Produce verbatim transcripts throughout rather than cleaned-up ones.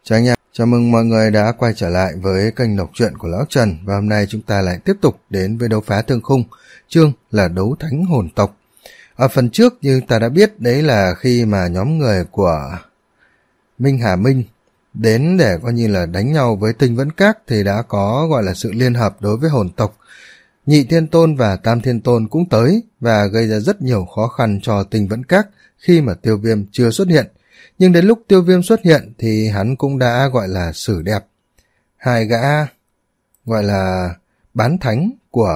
Chào anh em, chào mừng mọi người đã quay trở lại với kênh đọc truyện của Lão Trần, và hôm nay chúng ta lại tiếp tục đến với đấu phá thương khung, chương là đấu thánh hồn tộc. Ở phần trước như ta đã biết, đấy là khi mà nhóm người của Minh Hà Minh đến để coi như là đánh nhau với Tinh Vẫn Các thì đã có gọi là sự liên hợp đối với hồn tộc. Nhị Thiên Tôn và Tam Thiên Tôn cũng tới và gây ra rất nhiều khó khăn cho Tinh Vẫn Các khi mà Tiêu Viêm chưa xuất hiện. Nhưng đến lúc Tiêu Viêm xuất hiện thì hắn cũng đã gọi là xử đẹp hai gã gọi là bán thánh của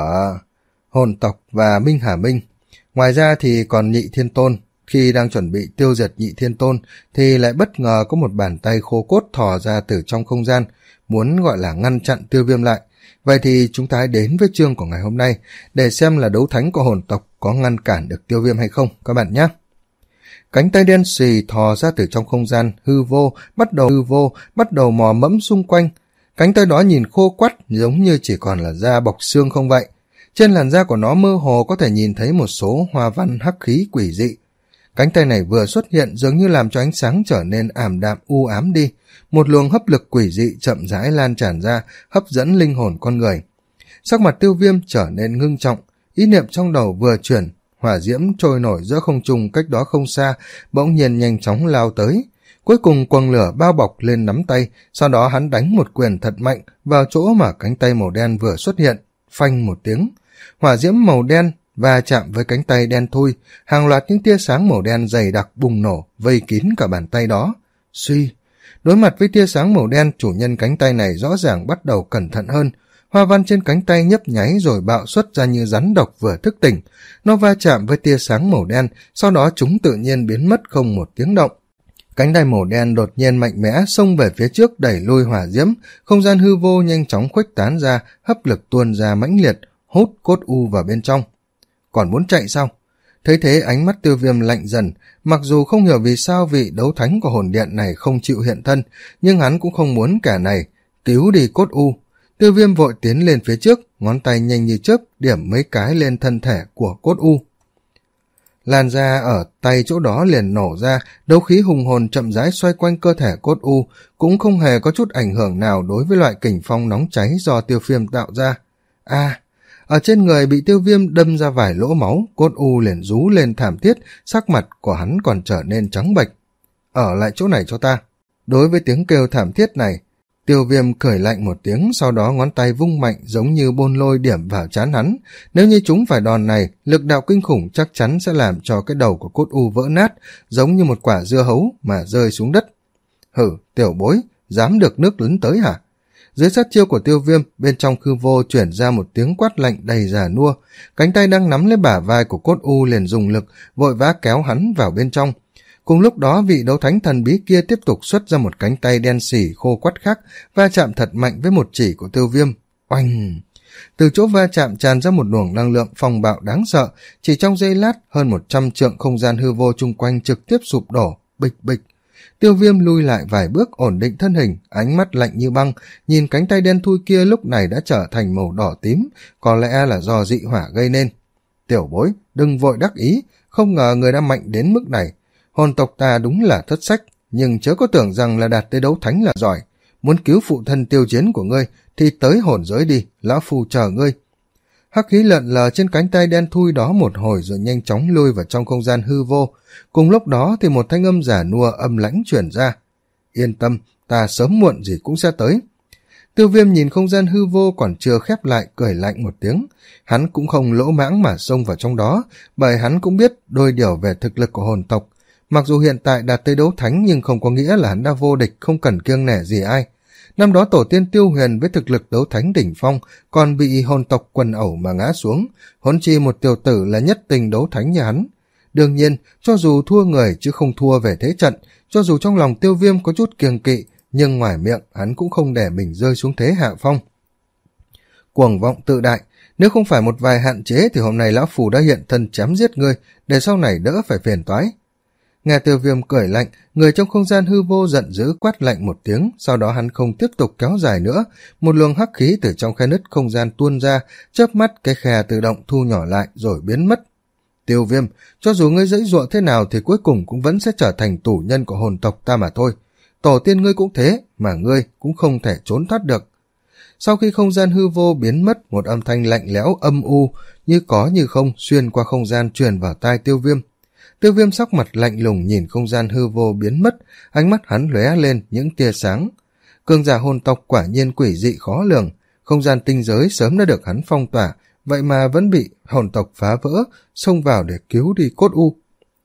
hồn tộc và Minh Hà Minh. Ngoài ra thì còn Nhị Thiên Tôn, khi đang chuẩn bị tiêu diệt Nhị Thiên Tôn thì lại bất ngờ có một bàn tay khô cốt thò ra từ trong không gian, muốn gọi là ngăn chặn Tiêu Viêm lại. Vậy thì chúng ta hãy đến với chương của ngày hôm nay để xem là đấu thánh của hồn tộc có ngăn cản được Tiêu Viêm hay không các bạn nhé. Cánh tay đen xì thò ra từ trong không gian hư vô, bắt đầu hư vô, bắt đầu mò mẫm xung quanh. Cánh tay đó nhìn khô quắt, giống như chỉ còn là da bọc xương không vậy. Trên làn da của nó mơ hồ có thể nhìn thấy một số hoa văn hắc khí quỷ dị. Cánh tay này vừa xuất hiện dường như làm cho ánh sáng trở nên ảm đạm u ám đi. Một luồng hấp lực quỷ dị chậm rãi lan tràn ra, hấp dẫn linh hồn con người. Sắc mặt Tiêu Viêm trở nên ngưng trọng, ý niệm trong đầu vừa chuyển, hỏa diễm trôi nổi giữa không trung cách đó không xa, bỗng nhiên nhanh chóng lao tới. Cuối cùng quầng lửa bao bọc lên nắm tay, sau đó hắn đánh một quyền thật mạnh vào chỗ mà cánh tay màu đen vừa xuất hiện. Phanh một tiếng, hỏa diễm màu đen va chạm với cánh tay đen thui, hàng loạt những tia sáng màu đen dày đặc bùng nổ, vây kín cả bàn tay đó. Suy, đối mặt với tia sáng màu đen, chủ nhân cánh tay này rõ ràng bắt đầu cẩn thận hơn. Hoa văn trên cánh tay nhấp nháy rồi bạo xuất ra như rắn độc vừa thức tỉnh. Nó va chạm với tia sáng màu đen, sau đó chúng tự nhiên biến mất không một tiếng động. Cánh tay màu đen đột nhiên mạnh mẽ xông về phía trước, đẩy lui hỏa diễm, không gian hư vô nhanh chóng khuếch tán ra, hấp lực tuôn ra mãnh liệt, hút cốt u vào bên trong. Còn muốn chạy sao? Thấy thế ánh mắt Tiêu Viêm lạnh dần, mặc dù không hiểu vì sao vị đấu thánh của hồn điện này không chịu hiện thân, nhưng hắn cũng không muốn kẻ này cứu đi cốt u. Tiêu Viêm vội tiến lên phía trước, ngón tay nhanh như chớp điểm mấy cái lên thân thể của cốt u. Làn da ở tay chỗ đó liền nổ ra, đấu khí hùng hồn chậm rãi xoay quanh cơ thể cốt u, cũng không hề có chút ảnh hưởng nào đối với loại kình phong nóng cháy do Tiêu Viêm tạo ra. A, à, ở trên người bị Tiêu Viêm đâm ra vài lỗ máu, cốt u liền rú lên thảm thiết, sắc mặt của hắn còn trở nên trắng bệch. Ở lại chỗ này cho ta. Đối với tiếng kêu thảm thiết này, Tiêu Viêm cười lạnh một tiếng, sau đó ngón tay vung mạnh giống như bôn lôi điểm vào trán hắn. Nếu như chúng phải đòn này, lực đạo kinh khủng chắc chắn sẽ làm cho cái đầu của cốt u vỡ nát, giống như một quả dưa hấu mà rơi xuống đất. Hử, tiểu bối, dám được nước lấn tới hả? Dưới sát chiêu của Tiêu Viêm, bên trong hư vô chuyển ra một tiếng quát lạnh đầy già nua. Cánh tay đang nắm lấy bả vai của cốt u liền dùng lực, vội vã kéo hắn vào bên trong. Cùng lúc đó vị đấu thánh thần bí kia tiếp tục xuất ra một cánh tay đen xỉ khô quắt khác, va chạm thật mạnh với một chỉ của Tiêu Viêm. Oanh! Từ chỗ va chạm tràn ra một luồng năng lượng phong bạo đáng sợ, chỉ trong giây lát hơn một trăm trượng không gian hư vô chung quanh trực tiếp sụp đổ, bịch bịch. Tiêu Viêm lui lại vài bước ổn định thân hình, ánh mắt lạnh như băng, nhìn cánh tay đen thui kia lúc này đã trở thành màu đỏ tím, có lẽ là do dị hỏa gây nên. Tiểu bối, đừng vội đắc ý, không ngờ người đã mạnh đến mức này. Hồn tộc ta đúng là thất sách, nhưng chớ có tưởng rằng là đạt tới đấu thánh là giỏi. Muốn cứu phụ thân tiêu chiến của ngươi thì tới hồn giới đi, lão phu chờ ngươi. Hắc khí lợn lờ trên cánh tay đen thui đó một hồi rồi nhanh chóng lui vào trong không gian hư vô. Cùng lúc đó thì một thanh âm giả nua âm lãnh chuyển ra. Yên tâm, ta sớm muộn gì cũng sẽ tới. Tiêu Viêm nhìn không gian hư vô còn chưa khép lại, cười lạnh một tiếng. Hắn cũng không lỗ mãng mà xông vào trong đó, bởi hắn cũng biết đôi điều về thực lực của hồn tộc. Mặc dù hiện tại đạt tới đấu thánh nhưng không có nghĩa là hắn đã vô địch, không cần kiêng nể gì ai. Năm đó tổ tiên Tiêu Huyền với thực lực đấu thánh đỉnh phong còn bị hồn tộc quần ẩu mà ngã xuống, huống chi một tiểu tử là nhất tình đấu thánh như hắn. Đương nhiên, cho dù thua người chứ không thua về thế trận, cho dù trong lòng Tiêu Viêm có chút kiêng kỵ, nhưng ngoài miệng hắn cũng không để mình rơi xuống thế hạ phong. Cuồng vọng tự đại, nếu không phải một vài hạn chế thì hôm nay lão phù đã hiện thân chém giết ngươi, để sau này đỡ phải phiền toái. Nghe Tiêu Viêm cười lạnh, người trong không gian hư vô giận dữ quát lạnh một tiếng, sau đó hắn không tiếp tục kéo dài nữa, một luồng hắc khí từ trong khe nứt không gian tuôn ra, chớp mắt cái khe tự động thu nhỏ lại rồi biến mất. Tiêu Viêm, cho dù ngươi dãy dụa thế nào thì cuối cùng cũng vẫn sẽ trở thành tù nhân của hồn tộc ta mà thôi. tổ tiên ngươi cũng thế, mà ngươi cũng không thể trốn thoát được. Sau khi không gian hư vô biến mất, một âm thanh lạnh lẽo âm u, như có như không xuyên qua không gian truyền vào tai Tiêu Viêm. Tiêu Viêm sắc mặt lạnh lùng nhìn không gian hư vô biến mất, ánh mắt hắn lóe lên những tia sáng. Cường giả hồn tộc quả nhiên quỷ dị khó lường, không gian tinh giới sớm đã được hắn phong tỏa, vậy mà vẫn bị hồn tộc phá vỡ, xông vào để cứu đi cốt u.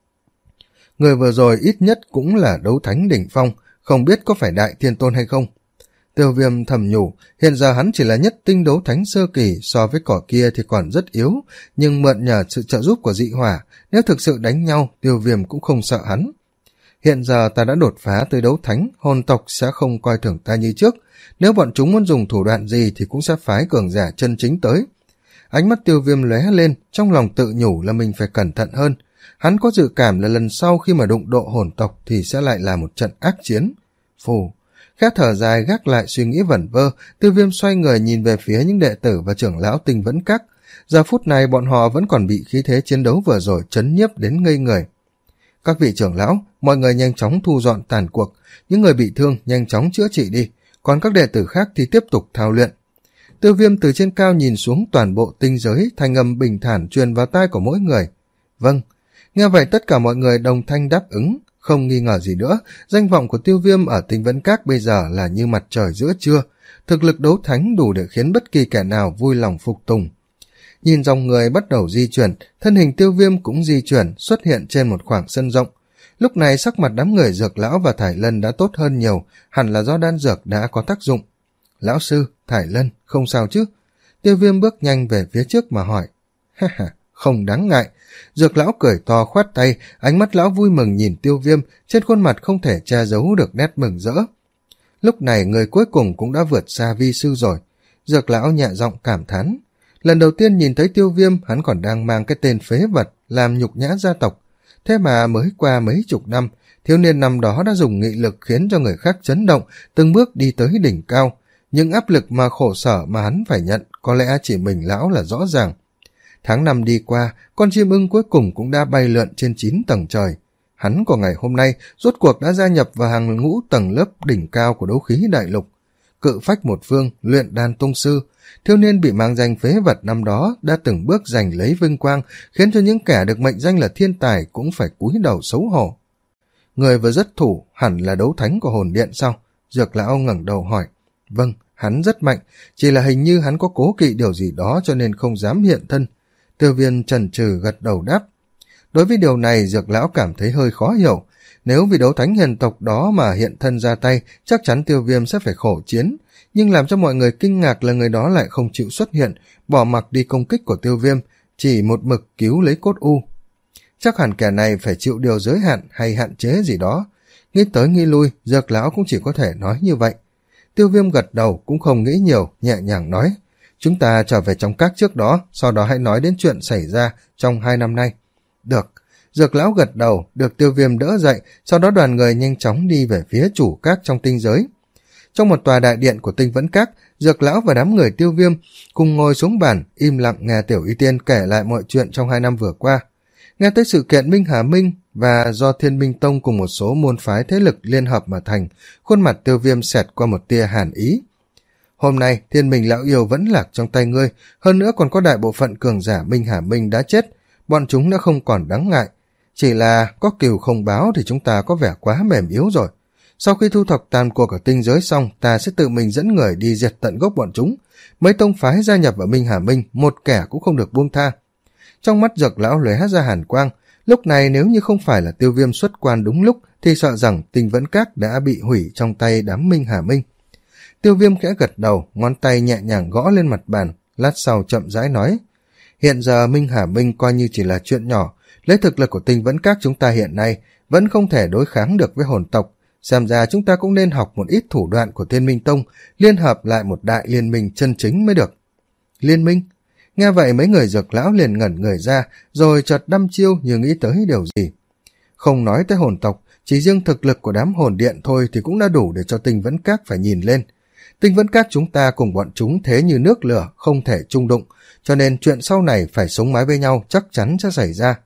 Người vừa rồi ít nhất cũng là đấu thánh đỉnh phong, không biết có phải đại thiên tôn hay không. Tiêu Viêm thầm nhủ, hiện giờ hắn chỉ là nhất tinh đấu thánh sơ kỳ, so với cỏ kia thì còn rất yếu, nhưng mượn nhờ sự trợ giúp của dị hỏa, nếu thực sự đánh nhau, Tiêu Viêm cũng không sợ hắn. Hiện giờ ta đã đột phá tới đấu thánh, hồn tộc sẽ không coi thường ta như trước, nếu bọn chúng muốn dùng thủ đoạn gì thì cũng sẽ phái cường giả chân chính tới. Ánh mắt Tiêu Viêm lóe lên, trong lòng tự nhủ là mình phải cẩn thận hơn. Hắn có dự cảm là lần sau khi mà đụng độ hồn tộc thì sẽ lại là một trận ác chiến. Phù, khẽ thở dài gác lại suy nghĩ vẩn vơ, Tiêu Viêm xoay người nhìn về phía những đệ tử và trưởng lão Tinh Vẫn Các. Giờ phút này bọn họ vẫn còn bị khí thế chiến đấu vừa rồi chấn nhiếp đến ngây người. Các vị trưởng lão, mọi người nhanh chóng thu dọn tàn cuộc, những người bị thương nhanh chóng chữa trị đi, còn các đệ tử khác thì tiếp tục thao luyện. Tiêu Viêm từ trên cao nhìn xuống toàn bộ tinh giới, thanh âm bình thản truyền vào tai của mỗi người. Vâng. Nghe vậy tất cả mọi người đồng thanh đáp ứng, không nghi ngờ gì nữa, danh vọng của Tiêu Viêm ở Tinh Vẫn Các bây giờ là như mặt trời giữa trưa, thực lực đấu thánh đủ để khiến bất kỳ kẻ nào vui lòng phục tùng. Nhìn dòng người bắt đầu di chuyển, thân hình Tiêu Viêm cũng di chuyển, xuất hiện trên một khoảng sân rộng. Lúc này sắc mặt đám người Dược Lão và Thải Lân đã tốt hơn nhiều, hẳn là do đan dược đã có tác dụng. Lão sư, Thải Lân, không sao chứ? Tiêu Viêm bước nhanh về phía trước mà hỏi. Ha ha, không đáng ngại. Dược Lão cười to khoát tay, ánh mắt lão vui mừng nhìn Tiêu Viêm, trên khuôn mặt không thể che giấu được nét mừng rỡ. Lúc này người cuối cùng cũng đã vượt xa vi sư rồi. Dược Lão nhẹ giọng cảm thán. Lần đầu tiên nhìn thấy Tiêu Viêm, hắn còn đang mang cái tên phế vật làm nhục nhã gia tộc. Thế mà mới qua mấy chục năm, thiếu niên năm đó đã dùng nghị lực khiến cho người khác chấn động, từng bước đi tới đỉnh cao. Những áp lực mà khổ sở mà hắn phải nhận, có lẽ chỉ mình lão là rõ ràng. Tháng năm đi qua, con chim ưng cuối cùng cũng đã bay lượn trên chín tầng trời. Hắn của ngày hôm nay rốt cuộc đã gia nhập vào hàng ngũ tầng lớp đỉnh cao của đấu khí đại lục. Cự phách một phương, luyện đan tông sư, thiếu niên bị mang danh phế vật năm đó đã từng bước giành lấy vinh quang, khiến cho những kẻ được mệnh danh là thiên tài cũng phải cúi đầu xấu hổ. Người vừa rất thủ, hẳn là đấu thánh của hồn điện sao? Dược Lão ngẩng đầu hỏi. Vâng, hắn rất mạnh, chỉ là hình như hắn có cố kỵ điều gì đó cho nên không dám hiện thân. Tiêu Viêm chần chừ gật đầu đáp. Đối với điều này, Dược Lão cảm thấy hơi khó hiểu. Nếu vì đấu thánh hiền tộc đó mà hiện thân ra tay, chắc chắn Tiêu Viêm sẽ phải khổ chiến. Nhưng làm cho mọi người kinh ngạc là người đó lại không chịu xuất hiện, bỏ mặc đi công kích của Tiêu Viêm, chỉ một mực cứu lấy cốt u. Chắc hẳn kẻ này phải chịu điều giới hạn hay hạn chế gì đó. Nghĩ tới nghĩ lui, Dược Lão cũng chỉ có thể nói như vậy. Tiêu Viêm gật đầu cũng không nghĩ nhiều, nhẹ nhàng nói. Chúng ta trở về trong các trước đó, sau đó hãy nói đến chuyện xảy ra trong hai năm nay. Được. Dược Lão gật đầu, được Tiêu Viêm đỡ dậy, sau đó đoàn người nhanh chóng đi về phía chủ các trong tinh giới. Trong một tòa đại điện của Tinh Vẫn Các, Dược Lão và đám người Tiêu Viêm cùng ngồi xuống bàn, im lặng nghe Tiểu Y Tiên kể lại mọi chuyện trong hai năm vừa qua. Nghe tới sự kiện Minh Hà Minh và do Thiên Minh Tông cùng một số môn phái thế lực liên hợp mà thành, khuôn mặt Tiêu Viêm xẹt qua một tia hàn ý. Hôm nay, Thiên Minh Lão Yêu vẫn lạc trong tay ngươi, hơn nữa còn có đại bộ phận cường giả Minh Hà Minh đã chết, bọn chúng đã không còn đáng ngại. Chỉ là có cừu không báo thì chúng ta có vẻ quá mềm yếu rồi. Sau khi thu thập tàn cuộc ở tinh giới xong, ta sẽ tự mình dẫn người đi diệt tận gốc bọn chúng. Mấy tông phái gia nhập vào Minh Hà Minh, một kẻ cũng không được buông tha. Trong mắt Dược Lão lóe ra hàn quang, lúc này nếu như không phải là Tiêu Viêm xuất quan đúng lúc thì sợ rằng Tinh Vẫn Các đã bị hủy trong tay đám Minh Hà Minh. Tiêu Viêm khẽ gật đầu, ngón tay nhẹ nhàng gõ lên mặt bàn, lát sau chậm rãi nói. Hiện giờ Minh Hà Minh coi như chỉ là chuyện nhỏ, lấy thực lực của Tinh Vẫn Các chúng ta hiện nay vẫn không thể đối kháng được với hồn tộc. Xem ra chúng ta cũng nên học một ít thủ đoạn của Thiên Minh Tông, liên hợp lại một đại liên minh chân chính mới được. Liên minh? Nghe vậy mấy người Dược Lão liền ngẩn người ra, rồi chợt đăm chiêu như nghĩ tới điều gì. Không nói tới hồn tộc, chỉ riêng thực lực của đám hồn điện thôi thì cũng đã đủ để cho Tinh Vẫn Các phải nhìn lên. Tinh Vẫn Các chúng ta cùng bọn chúng thế như nước lửa, không thể chung đụng, cho nên chuyện sau này phải sống mái với nhau chắc chắn sẽ xảy ra.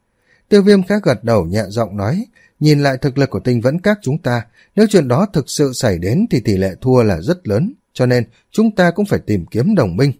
Tiêu Viêm khá gật đầu nhẹ giọng nói, nhìn lại thực lực của Tinh Vẫn Các chúng ta, nếu chuyện đó thực sự xảy đến thì tỷ lệ thua là rất lớn, cho nên chúng ta cũng phải tìm kiếm đồng minh.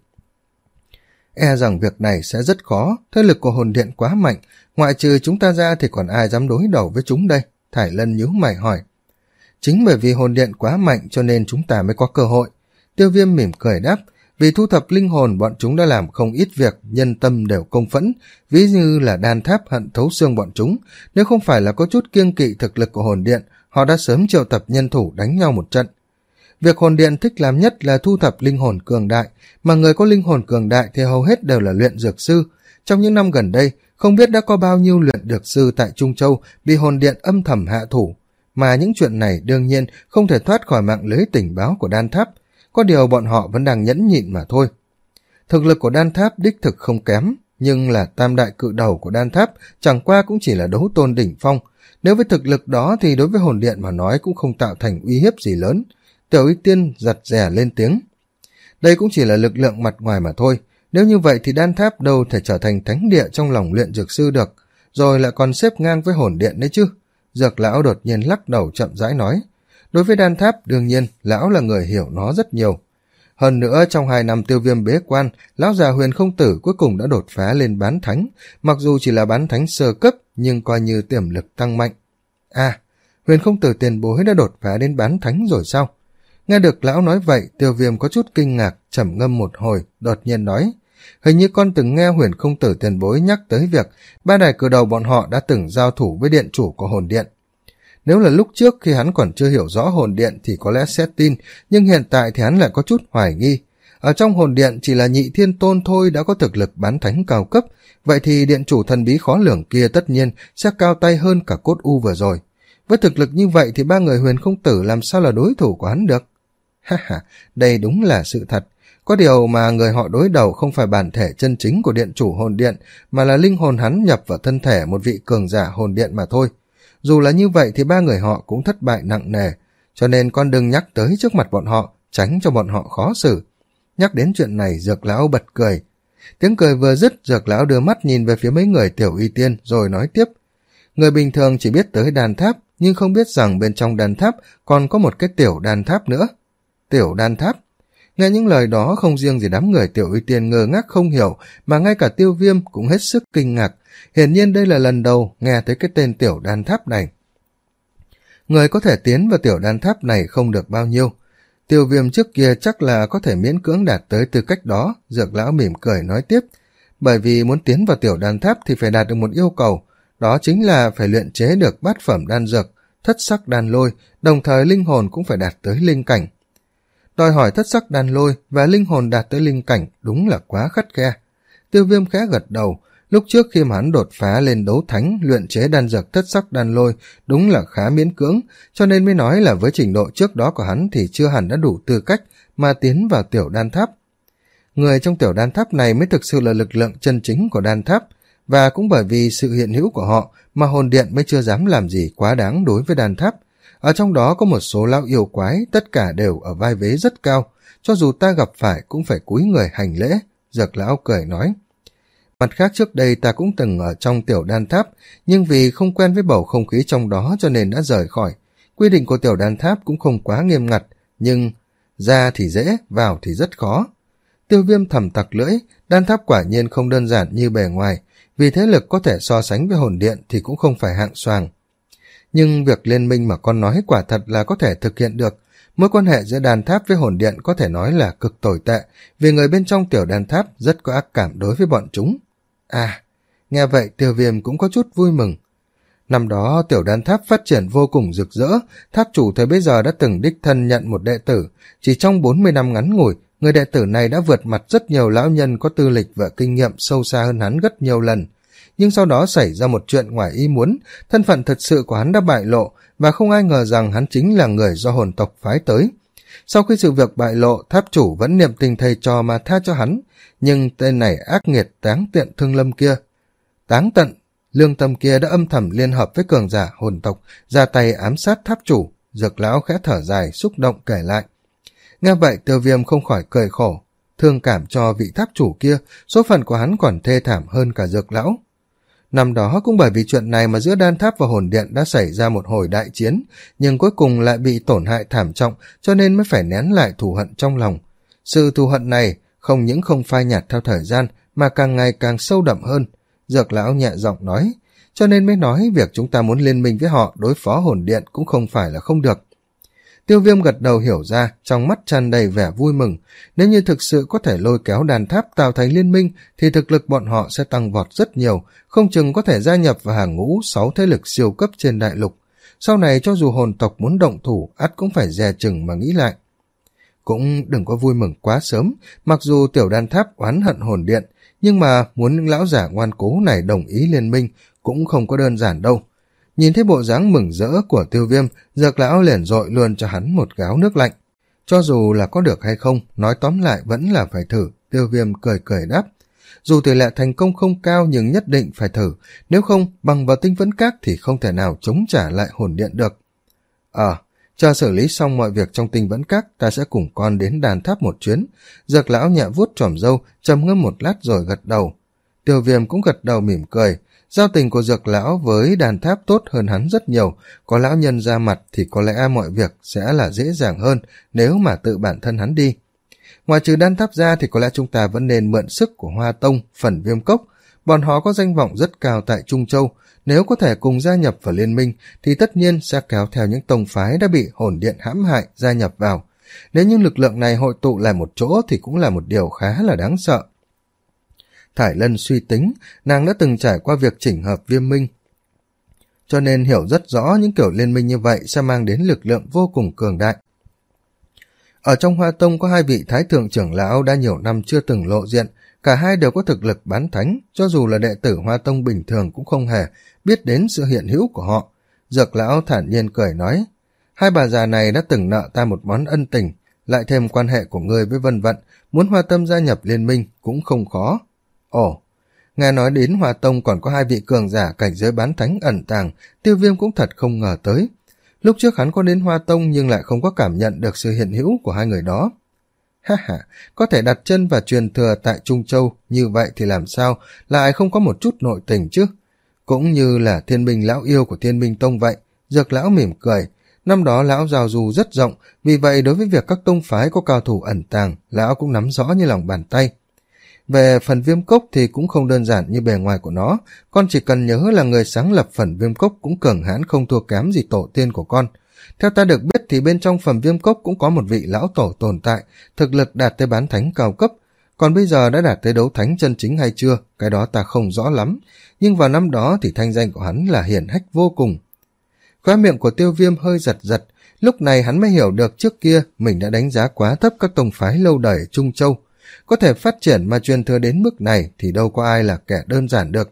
E rằng việc này sẽ rất khó, thế lực của hồn điện quá mạnh, ngoại trừ chúng ta ra thì còn ai dám đối đầu với chúng đây? Thải Lân nhíu mày hỏi. Chính bởi vì hồn điện quá mạnh cho nên chúng ta mới có cơ hội. Tiêu Viêm mỉm cười đáp, vì thu thập linh hồn bọn chúng đã làm không ít việc, nhân tâm đều công phẫn, ví như là đan tháp hận thấu xương bọn chúng, nếu không phải là có chút kiêng kỵ thực lực của hồn điện, họ đã sớm triệu tập nhân thủ đánh nhau một trận. Việc hồn điện thích làm nhất là thu thập linh hồn cường đại, mà người có linh hồn cường đại thì hầu hết đều là luyện dược sư. Trong những năm gần đây, không biết đã có bao nhiêu luyện dược sư tại Trung Châu bị hồn điện âm thầm hạ thủ, mà những chuyện này đương nhiên không thể thoát khỏi mạng lưới tình báo của đan tháp, có điều bọn họ vẫn đang nhẫn nhịn mà thôi. Thực lực của đan tháp đích thực không kém, nhưng là tam đại cự đầu của đan tháp chẳng qua cũng chỉ là đấu tôn đỉnh phong, nếu với thực lực đó thì đối với hồn điện mà nói cũng không tạo thành uy hiếp gì lớn. Tiểu Y Tiên giật rè lên tiếng. Đây cũng chỉ là lực lượng mặt ngoài mà thôi, nếu như vậy thì đan tháp đâu thể trở thành thánh địa trong lòng luyện dược sư được, rồi lại còn xếp ngang với hồn điện đấy chứ. Dược lão đột nhiên lắc đầu chậm rãi nói. Đối với đan tháp, đương nhiên, lão là người hiểu nó rất nhiều. Hơn nữa, trong hai năm Tiêu Viêm bế quan, lão già Huyền Không Tử cuối cùng đã đột phá lên bán thánh, mặc dù chỉ là bán thánh sơ cấp, nhưng coi như tiềm lực tăng mạnh. À, Huyền Không Tử tiền bối đã đột phá đến bán thánh rồi sao? Nghe được lão nói vậy, Tiêu Viêm có chút kinh ngạc, trầm ngâm một hồi, đột nhiên nói. Hình như con từng nghe Huyền Không Tử tiền bối nhắc tới việc ba đại cử đầu bọn họ đã từng giao thủ với điện chủ của hồn điện. Nếu là lúc trước khi hắn còn chưa hiểu rõ hồn điện thì có lẽ sẽ tin, nhưng hiện tại thì hắn lại có chút hoài nghi. Ở trong hồn điện chỉ là nhị thiên tôn thôi đã có thực lực bán thánh cao cấp, vậy thì điện chủ thần bí khó lường kia tất nhiên sẽ cao tay hơn cả Cốt U vừa rồi. Với thực lực như vậy thì ba người Huyền Không Tử làm sao là đối thủ của hắn được? Ha ha, đây đúng là sự thật. Có điều mà người họ đối đầu không phải bản thể chân chính của điện chủ hồn điện, mà là linh hồn hắn nhập vào thân thể một vị cường giả hồn điện mà thôi. Dù là như vậy thì ba người họ cũng thất bại nặng nề, cho nên con đừng nhắc tới trước mặt bọn họ, tránh cho bọn họ khó xử. Nhắc đến chuyện này, Dược lão bật cười. Tiếng cười vừa dứt, Dược lão đưa mắt nhìn về phía mấy người Tiểu Y Tiên rồi nói tiếp. Người bình thường chỉ biết tới đan tháp, nhưng không biết rằng bên trong đan tháp còn có một cái tiểu đan tháp nữa. Tiểu đan tháp? Nghe những lời đó không riêng gì đám người Tiểu Y Tiên ngơ ngác không hiểu, mà ngay cả Tiêu Viêm cũng hết sức kinh ngạc. Hiển nhiên đây là lần đầu nghe tới cái tên tiểu đan tháp này. Người có thể tiến vào tiểu đan tháp này không được bao nhiêu. Tiêu Viêm trước kia chắc là có thể miễn cưỡng đạt tới tư cách đó. Dược lão mỉm cười nói tiếp. Bởi vì muốn tiến vào tiểu đan tháp thì phải đạt được một yêu cầu, đó chính là phải luyện chế được bát phẩm đan dược, thất sắc đan lôi, đồng thời linh hồn cũng phải đạt tới linh cảnh. Đòi hỏi thất sắc đan lôi và linh hồn đạt tới linh cảnh đúng là quá khắt khe. Tiêu Viêm khẽ gật đầu. Lúc trước khi mà hắn đột phá lên đấu thánh luyện chế đan dược thất sắc đan lôi đúng là khá miễn cưỡng, cho nên mới nói là với trình độ trước đó của hắn thì chưa hẳn đã đủ tư cách mà tiến vào tiểu đan tháp. Người trong tiểu đan tháp này mới thực sự là lực lượng chân chính của đan tháp, và cũng bởi vì sự hiện hữu của họ mà hồn điện mới chưa dám làm gì quá đáng đối với đan tháp. Ở trong đó có một số lão yêu quái, tất cả đều ở vai vế rất cao, cho dù ta gặp phải cũng phải cúi người hành lễ. Dược lão cười nói. Mặt khác trước đây ta cũng từng ở trong tiểu đan tháp, nhưng vì không quen với bầu không khí trong đó cho nên đã rời khỏi. Quy định của tiểu đan tháp cũng không quá nghiêm ngặt, nhưng ra thì dễ, vào thì rất khó. Tiêu Viêm thầm tặc lưỡi, đan tháp quả nhiên không đơn giản như bề ngoài, vì thế lực có thể so sánh với hồn điện thì cũng không phải hạng xoàng. Nhưng việc liên minh mà con nói quả thật là có thể thực hiện được. Mối quan hệ giữa đan tháp với hồn điện có thể nói là cực tồi tệ, vì người bên trong tiểu đan tháp rất có ác cảm đối với bọn chúng. À, nghe vậy Tiêu Viêm cũng có chút vui mừng. Năm đó tiểu đan tháp phát triển vô cùng rực rỡ, tháp chủ thời bấy giờ đã từng đích thân nhận một đệ tử. Chỉ trong bốn mươi năm ngắn ngủi, người đệ tử này đã vượt mặt rất nhiều lão nhân có tư lịch và kinh nghiệm sâu xa hơn hắn rất nhiều lần. Nhưng sau đó xảy ra một chuyện ngoài ý muốn, thân phận thật sự của hắn đã bại lộ, và không ai ngờ rằng hắn chính là người do hồn tộc phái tới. Sau khi sự việc bại lộ, tháp chủ vẫn niệm tình thầy trò mà tha cho hắn, nhưng tên này ác nghiệt táng tiện thương lâm kia. Táng tận, lương tâm kia đã âm thầm liên hợp với cường giả hồn tộc, ra tay ám sát tháp chủ. Dược lão khẽ thở dài, xúc động kể lại. Nghe vậy Tiêu Viêm không khỏi cười khổ, thương cảm cho vị tháp chủ kia, số phận của hắn còn thê thảm hơn cả dược lão. Năm đó cũng bởi vì chuyện này mà giữa đan tháp và hồn điện đã xảy ra một hồi đại chiến, nhưng cuối cùng lại bị tổn hại thảm trọng, cho nên mới phải nén lại thù hận trong lòng. Sự thù hận này không những không phai nhạt theo thời gian, mà càng ngày càng sâu đậm hơn. Dược lão nhẹ giọng nói, cho nên mới nói việc chúng ta muốn liên minh với họ đối phó hồn điện cũng không phải là không được. Tiêu Viêm gật đầu hiểu ra, trong mắt tràn đầy vẻ vui mừng. Nếu như thực sự có thể lôi kéo đàn tháp tạo thành liên minh, thì thực lực bọn họ sẽ tăng vọt rất nhiều, không chừng có thể gia nhập vào hàng ngũ sáu thế lực siêu cấp trên đại lục. Sau này cho dù hồn tộc muốn động thủ, ắt cũng phải dè chừng mà nghĩ lại. Cũng đừng có vui mừng quá sớm, mặc dù tiểu đan tháp oán hận hồn điện, nhưng mà muốn những lão giả ngoan cố này đồng ý liên minh cũng không có đơn giản đâu. Nhìn thấy bộ dáng mừng rỡ của Tiêu Viêm, Dược lão liền dội luôn cho hắn một gáo nước lạnh. Cho dù là có được hay không, nói tóm lại vẫn là phải thử, Tiêu Viêm cười cười đáp. Dù tỷ lệ thành công không cao nhưng nhất định phải thử, nếu không bằng vào tinh vấn các thì không thể nào chống trả lại hồn điện được. Ờ, chờ xử lý xong mọi việc trong tinh vấn các, ta sẽ cùng con đến đàn tháp một chuyến. Dược lão nhẹ vuốt chòm râu, trầm ngâm một lát rồi gật đầu. Tiêu Viêm cũng gật đầu mỉm cười. Giao tình của Dược lão với đàn tháp tốt hơn hắn rất nhiều, có lão nhân ra mặt thì có lẽ mọi việc sẽ là dễ dàng hơn nếu mà tự bản thân hắn đi. Ngoài trừ đan tháp ra thì có lẽ chúng ta vẫn nên mượn sức của Hoa Tông, Phần Viêm Cốc. Bọn họ có danh vọng rất cao tại Trung Châu, nếu có thể cùng gia nhập vào liên minh thì tất nhiên sẽ kéo theo những tông phái đã bị hồn điện hãm hại gia nhập vào. Nếu những lực lượng này hội tụ lại một chỗ thì cũng là một điều khá là đáng sợ. Thải Lân suy tính, nàng đã từng trải qua việc chỉnh hợp Viêm Minh, cho nên hiểu rất rõ những kiểu liên minh như vậy sẽ mang đến lực lượng vô cùng cường đại. Ở trong Hoa Tông có hai vị thái thượng trưởng lão đã nhiều năm chưa từng lộ diện, cả hai đều có thực lực bán thánh, cho dù là đệ tử Hoa Tông bình thường cũng không hề biết đến sự hiện hữu của họ. Dược lão thản nhiên cười nói, hai bà già này đã từng nợ ta một món ân tình, lại thêm quan hệ của ngươi với Vân Vận, muốn Hoa Tâm gia nhập liên minh cũng không khó. Ồ, nghe nói đến Hoa Tông còn có hai vị cường giả cảnh giới bán thánh ẩn tàng, Tiêu Viêm cũng thật không ngờ tới. Lúc trước hắn có đến Hoa Tông nhưng lại không có cảm nhận được sự hiện hữu của hai người đó. Ha ha, có thể đặt chân và truyền thừa tại Trung Châu như vậy thì làm sao lại không có một chút nội tình chứ? Cũng như là Thiên Minh lão yêu của Thiên Minh Tông vậy. Dược lão mỉm cười. Năm đó lão giao du rất rộng, vì vậy đối với việc các tông phái có cao thủ ẩn tàng, lão cũng nắm rõ như lòng bàn tay. Về Phần Viêm Cốc thì cũng không đơn giản như bề ngoài của nó, con chỉ cần nhớ là người sáng lập Phần Viêm Cốc cũng cường hãn không thua kém gì tổ tiên của con. Theo ta được biết thì bên trong Phần Viêm Cốc cũng có một vị lão tổ tồn tại, thực lực đạt tới bán thánh cao cấp, còn bây giờ đã đạt tới đấu thánh chân chính hay chưa, cái đó ta không rõ lắm, nhưng vào năm đó thì thanh danh của hắn là hiển hách vô cùng. Khóe miệng của Tiêu Viêm hơi giật giật, lúc này hắn mới hiểu được trước kia mình đã đánh giá quá thấp các tông phái lâu đời Trung Châu. Có thể phát triển mà truyền thừa đến mức này thì đâu có ai là kẻ đơn giản được.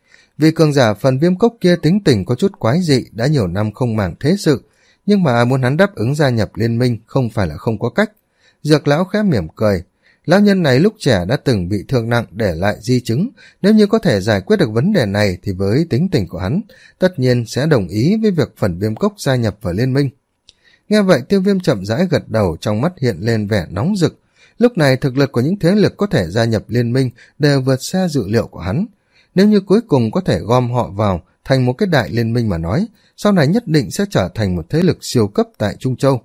Vì cường giả Phần Viêm Cốc kia tính tình có chút quái dị, đã nhiều năm không màng thế sự, nhưng mà muốn hắn đáp ứng gia nhập liên minh không phải là không có cách. Dược lão khẽ mỉm cười. Lão nhân này lúc trẻ đã từng bị thương nặng để lại di chứng, nếu như có thể giải quyết được vấn đề này thì với tính tình của hắn, tất nhiên sẽ đồng ý với việc Phần Viêm Cốc gia nhập vào liên minh. Nghe vậy Tiêu Viêm chậm rãi gật đầu, trong mắt hiện lên vẻ nóng rực. Lúc này thực lực của những thế lực có thể gia nhập liên minh đều vượt xa dự liệu của hắn. Nếu như cuối cùng có thể gom họ vào thành một cái đại liên minh mà nói, sau này nhất định sẽ trở thành một thế lực siêu cấp tại Trung Châu.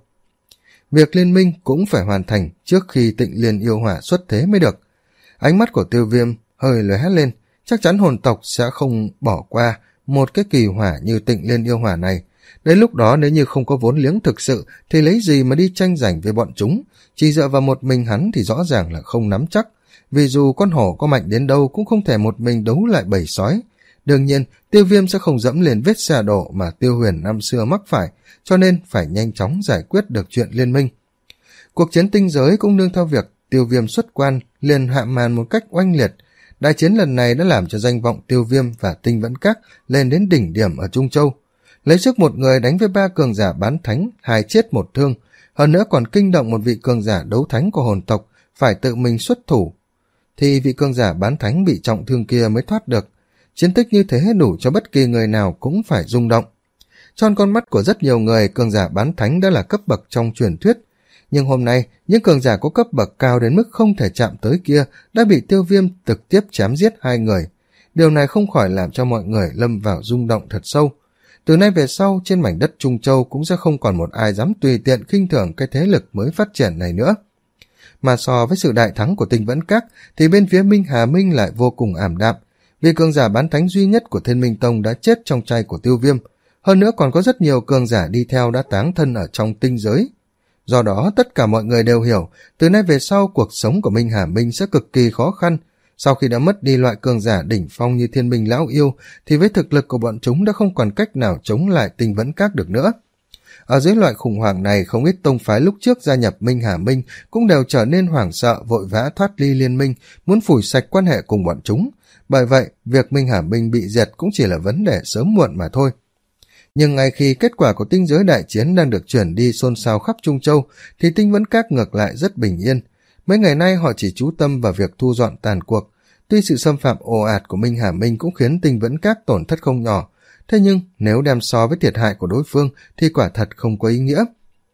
Việc liên minh cũng phải hoàn thành trước khi Tịnh Liên yêu hỏa xuất thế mới được. Ánh mắt của Tiêu Viêm hơi lóe lên, chắc chắn hồn tộc sẽ không bỏ qua một cái kỳ hỏa như Tịnh Liên yêu hỏa này. Đến lúc đó nếu như không có vốn liếng thực sự thì lấy gì mà đi tranh giành với bọn chúng, chỉ dựa vào một mình hắn thì rõ ràng là không nắm chắc, vì dù con hổ có mạnh đến đâu cũng không thể một mình đấu lại bầy sói. Đương nhiên, Tiêu Viêm sẽ không dẫm lên vết xe đổ mà Tiêu Huyền năm xưa mắc phải, cho nên phải nhanh chóng giải quyết được chuyện liên minh. Cuộc chiến tinh giới cũng nương theo việc Tiêu Viêm xuất quan liền hạ màn một cách oanh liệt. Đại chiến lần này đã làm cho danh vọng Tiêu Viêm và Tinh Vẫn Các lên đến đỉnh điểm ở Trung Châu. Lấy sức một người đánh với ba cường giả bán thánh, hai chết một thương, hơn nữa còn kinh động một vị cường giả đấu thánh của hồn tộc, phải tự mình xuất thủ, thì vị cường giả bán thánh bị trọng thương kia mới thoát được. Chiến tích như thế đủ cho bất kỳ người nào cũng phải rung động. Trong con mắt của rất nhiều người, cường giả bán thánh đã là cấp bậc trong truyền thuyết, nhưng hôm nay những cường giả có cấp bậc cao đến mức không thể chạm tới kia đã bị Tiêu Viêm trực tiếp chém giết hai người. Điều này không khỏi làm cho mọi người lâm vào rung động thật sâu. Từ nay về sau, trên mảnh đất Trung Châu cũng sẽ không còn một ai dám tùy tiện khinh thường cái thế lực mới phát triển này nữa. Mà so với sự đại thắng của Tinh Vẫn Các, thì bên phía Minh Hà Minh lại vô cùng ảm đạm, vì cường giả bán thánh duy nhất của Thiên Minh Tông đã chết trong tay của Tiêu Viêm, hơn nữa còn có rất nhiều cường giả đi theo đã táng thân ở trong tinh giới. Do đó tất cả mọi người đều hiểu, từ nay về sau cuộc sống của Minh Hà Minh sẽ cực kỳ khó khăn. Sau khi đã mất đi loại cường giả đỉnh phong như Thiên Minh Lão Yêu, thì với thực lực của bọn chúng đã không còn cách nào chống lại Tinh Vẫn Các được nữa. Ở dưới loại khủng hoảng này, không ít tông phái lúc trước gia nhập Minh Hà Minh cũng đều trở nên hoảng sợ, vội vã thoát ly liên minh, muốn phủi sạch quan hệ cùng bọn chúng. Bởi vậy, việc Minh Hà Minh bị diệt cũng chỉ là vấn đề sớm muộn mà thôi. Nhưng ngay khi kết quả của tinh giới đại chiến đang được chuyển đi xôn xao khắp Trung Châu, thì Tinh Vẫn Các ngược lại rất bình yên. Mấy ngày nay họ chỉ chú tâm vào việc thu dọn tàn cuộc. Tuy sự xâm phạm ồ ạt của Minh Hà Minh cũng khiến Tinh Vẫn Các tổn thất không nhỏ, thế nhưng nếu đem so với thiệt hại của đối phương thì quả thật không có ý nghĩa.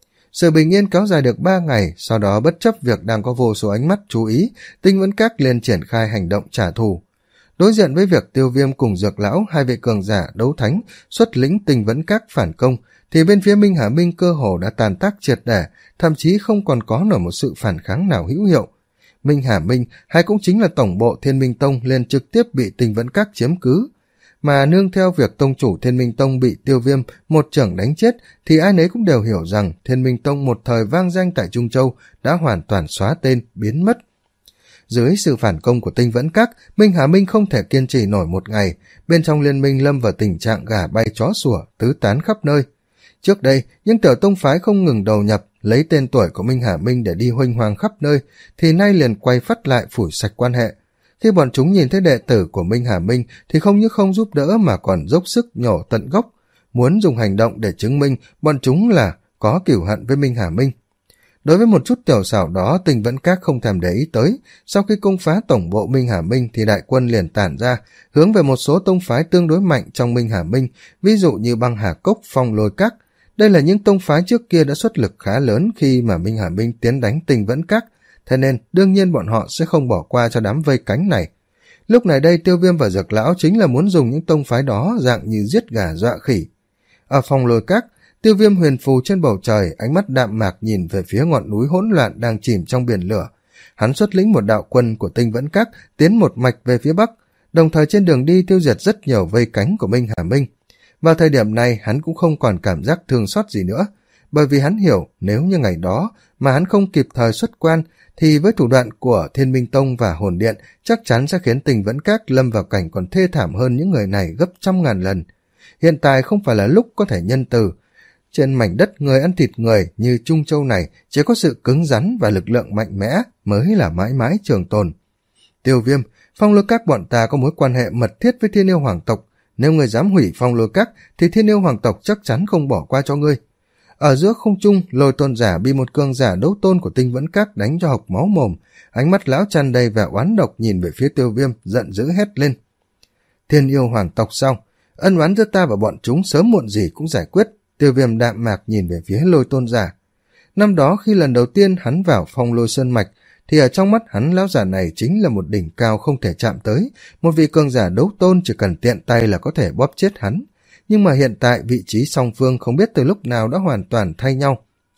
Sự bình yên kéo dài được ba ngày, sau đó bất chấp việc đang có vô số ánh mắt chú ý, Tinh Vẫn Các liền triển khai hành động trả thù. Đối diện với việc Tiêu Viêm cùng Dược Lão, hai vị cường giả đấu thánh xuất lĩnh Tinh Vẫn Các phản công, thì bên phía Minh Hà Minh cơ hồ đã tàn tác triệt để, thậm chí không còn có nổi một sự phản kháng nào hữu hiệu. Minh Hà Minh, hay cũng chính là tổng bộ Thiên Minh Tông, liền trực tiếp bị Tinh Vẫn Các chiếm cứ. Mà nương theo việc tông chủ Thiên Minh Tông bị Tiêu Viêm một chưởng đánh chết, thì ai nấy cũng đều hiểu rằng Thiên Minh Tông một thời vang danh tại Trung Châu đã hoàn toàn xóa tên, biến mất. Dưới sự phản công của Tinh Vẫn Các, Minh Hà Minh không thể kiên trì nổi một ngày, bên trong liên minh lâm vào tình trạng gà bay chó sủa, tứ tán khắp nơi. Trước đây, những tiểu tông phái không ngừng đầu nhập, lấy tên tuổi của Minh Hà Minh để đi huênh hoang khắp nơi, thì nay liền quay phắt lại phủi sạch quan hệ. Khi bọn chúng nhìn thấy đệ tử của Minh Hà Minh thì không những không giúp đỡ mà còn dốc sức nhổ tận gốc, muốn dùng hành động để chứng minh bọn chúng là có cửu hận với Minh Hà Minh. Đối với một chút tiểu xảo đó, Tinh Vẫn Các không thèm để ý tới. Sau khi công phá tổng bộ Minh Hà Minh thì đại quân liền tản ra, hướng về một số tông phái tương đối mạnh trong Minh Hà Minh, ví dụ như Băng Hà Cốc, Phong Lôi Các. Đây là những tông phái trước kia đã xuất lực khá lớn khi mà Minh Hà Minh tiến đánh Tinh Vẫn Các, thế nên đương nhiên bọn họ sẽ không bỏ qua cho đám vây cánh này. Lúc này đây Tiêu Viêm và Dược Lão chính là muốn dùng những tông phái đó dạng như giết gà dọa khỉ. Ở Phong Lôi Các, Tiêu Viêm huyền phù trên bầu trời, ánh mắt đạm mạc nhìn về phía ngọn núi hỗn loạn đang chìm trong biển lửa. Hắn xuất lĩnh một đạo quân của Tinh Vẫn Các tiến một mạch về phía bắc, đồng thời trên đường đi tiêu diệt rất nhiều vây cánh của Minh Hà Minh. Vào thời điểm này hắn cũng không còn cảm giác thương xót gì nữa, bởi vì hắn hiểu nếu như ngày đó mà hắn không kịp thời xuất quan thì với thủ đoạn của Thiên Minh Tông và Hồn Điện chắc chắn sẽ khiến Tinh Vẫn Các lâm vào cảnh còn thê thảm hơn những người này gấp trăm ngàn lần. Hiện tại không phải là lúc có thể nhân từ. Trên mảnh đất người ăn thịt người như Trung Châu này chỉ có sự cứng rắn và lực lượng mạnh mẽ mới là mãi mãi trường tồn. Tiêu Viêm, Phong Lôi Các bọn ta có mối quan hệ mật thiết với Thiên Yêu Hoàng tộc. Nếu ngươi dám hủy Phong Lôi Các thì Thiên Yêu Hoàng tộc chắc chắn không bỏ qua cho ngươi. Ở giữa không trung, Lôi Tôn giả bị một cường giả đấu tôn của Tinh Vẫn Các đánh cho hộc máu mồm. Ánh mắt lão tràn đầy vẻ oán độc nhìn về phía Tiêu Viêm, giận dữ hét lên. Thiên Yêu Hoàng tộc sao? Ân oán giữa ta và bọn chúng sớm muộn gì cũng giải quyết. Tiêu Viêm đạm mạc nhìn về phía Lôi Tôn giả. Năm đó khi lần đầu tiên hắn vào Phong Lôi Sơn Mạch, thì ở trong mắt hắn lão giả này chính là một đỉnh cao không thể chạm tới, một vị cường giả đấu tôn chỉ cần tiện tay là có thể bóp chết hắn. Nhưng mà hiện tại vị trí song phương không biết từ lúc nào đã hoàn toàn thay nhau.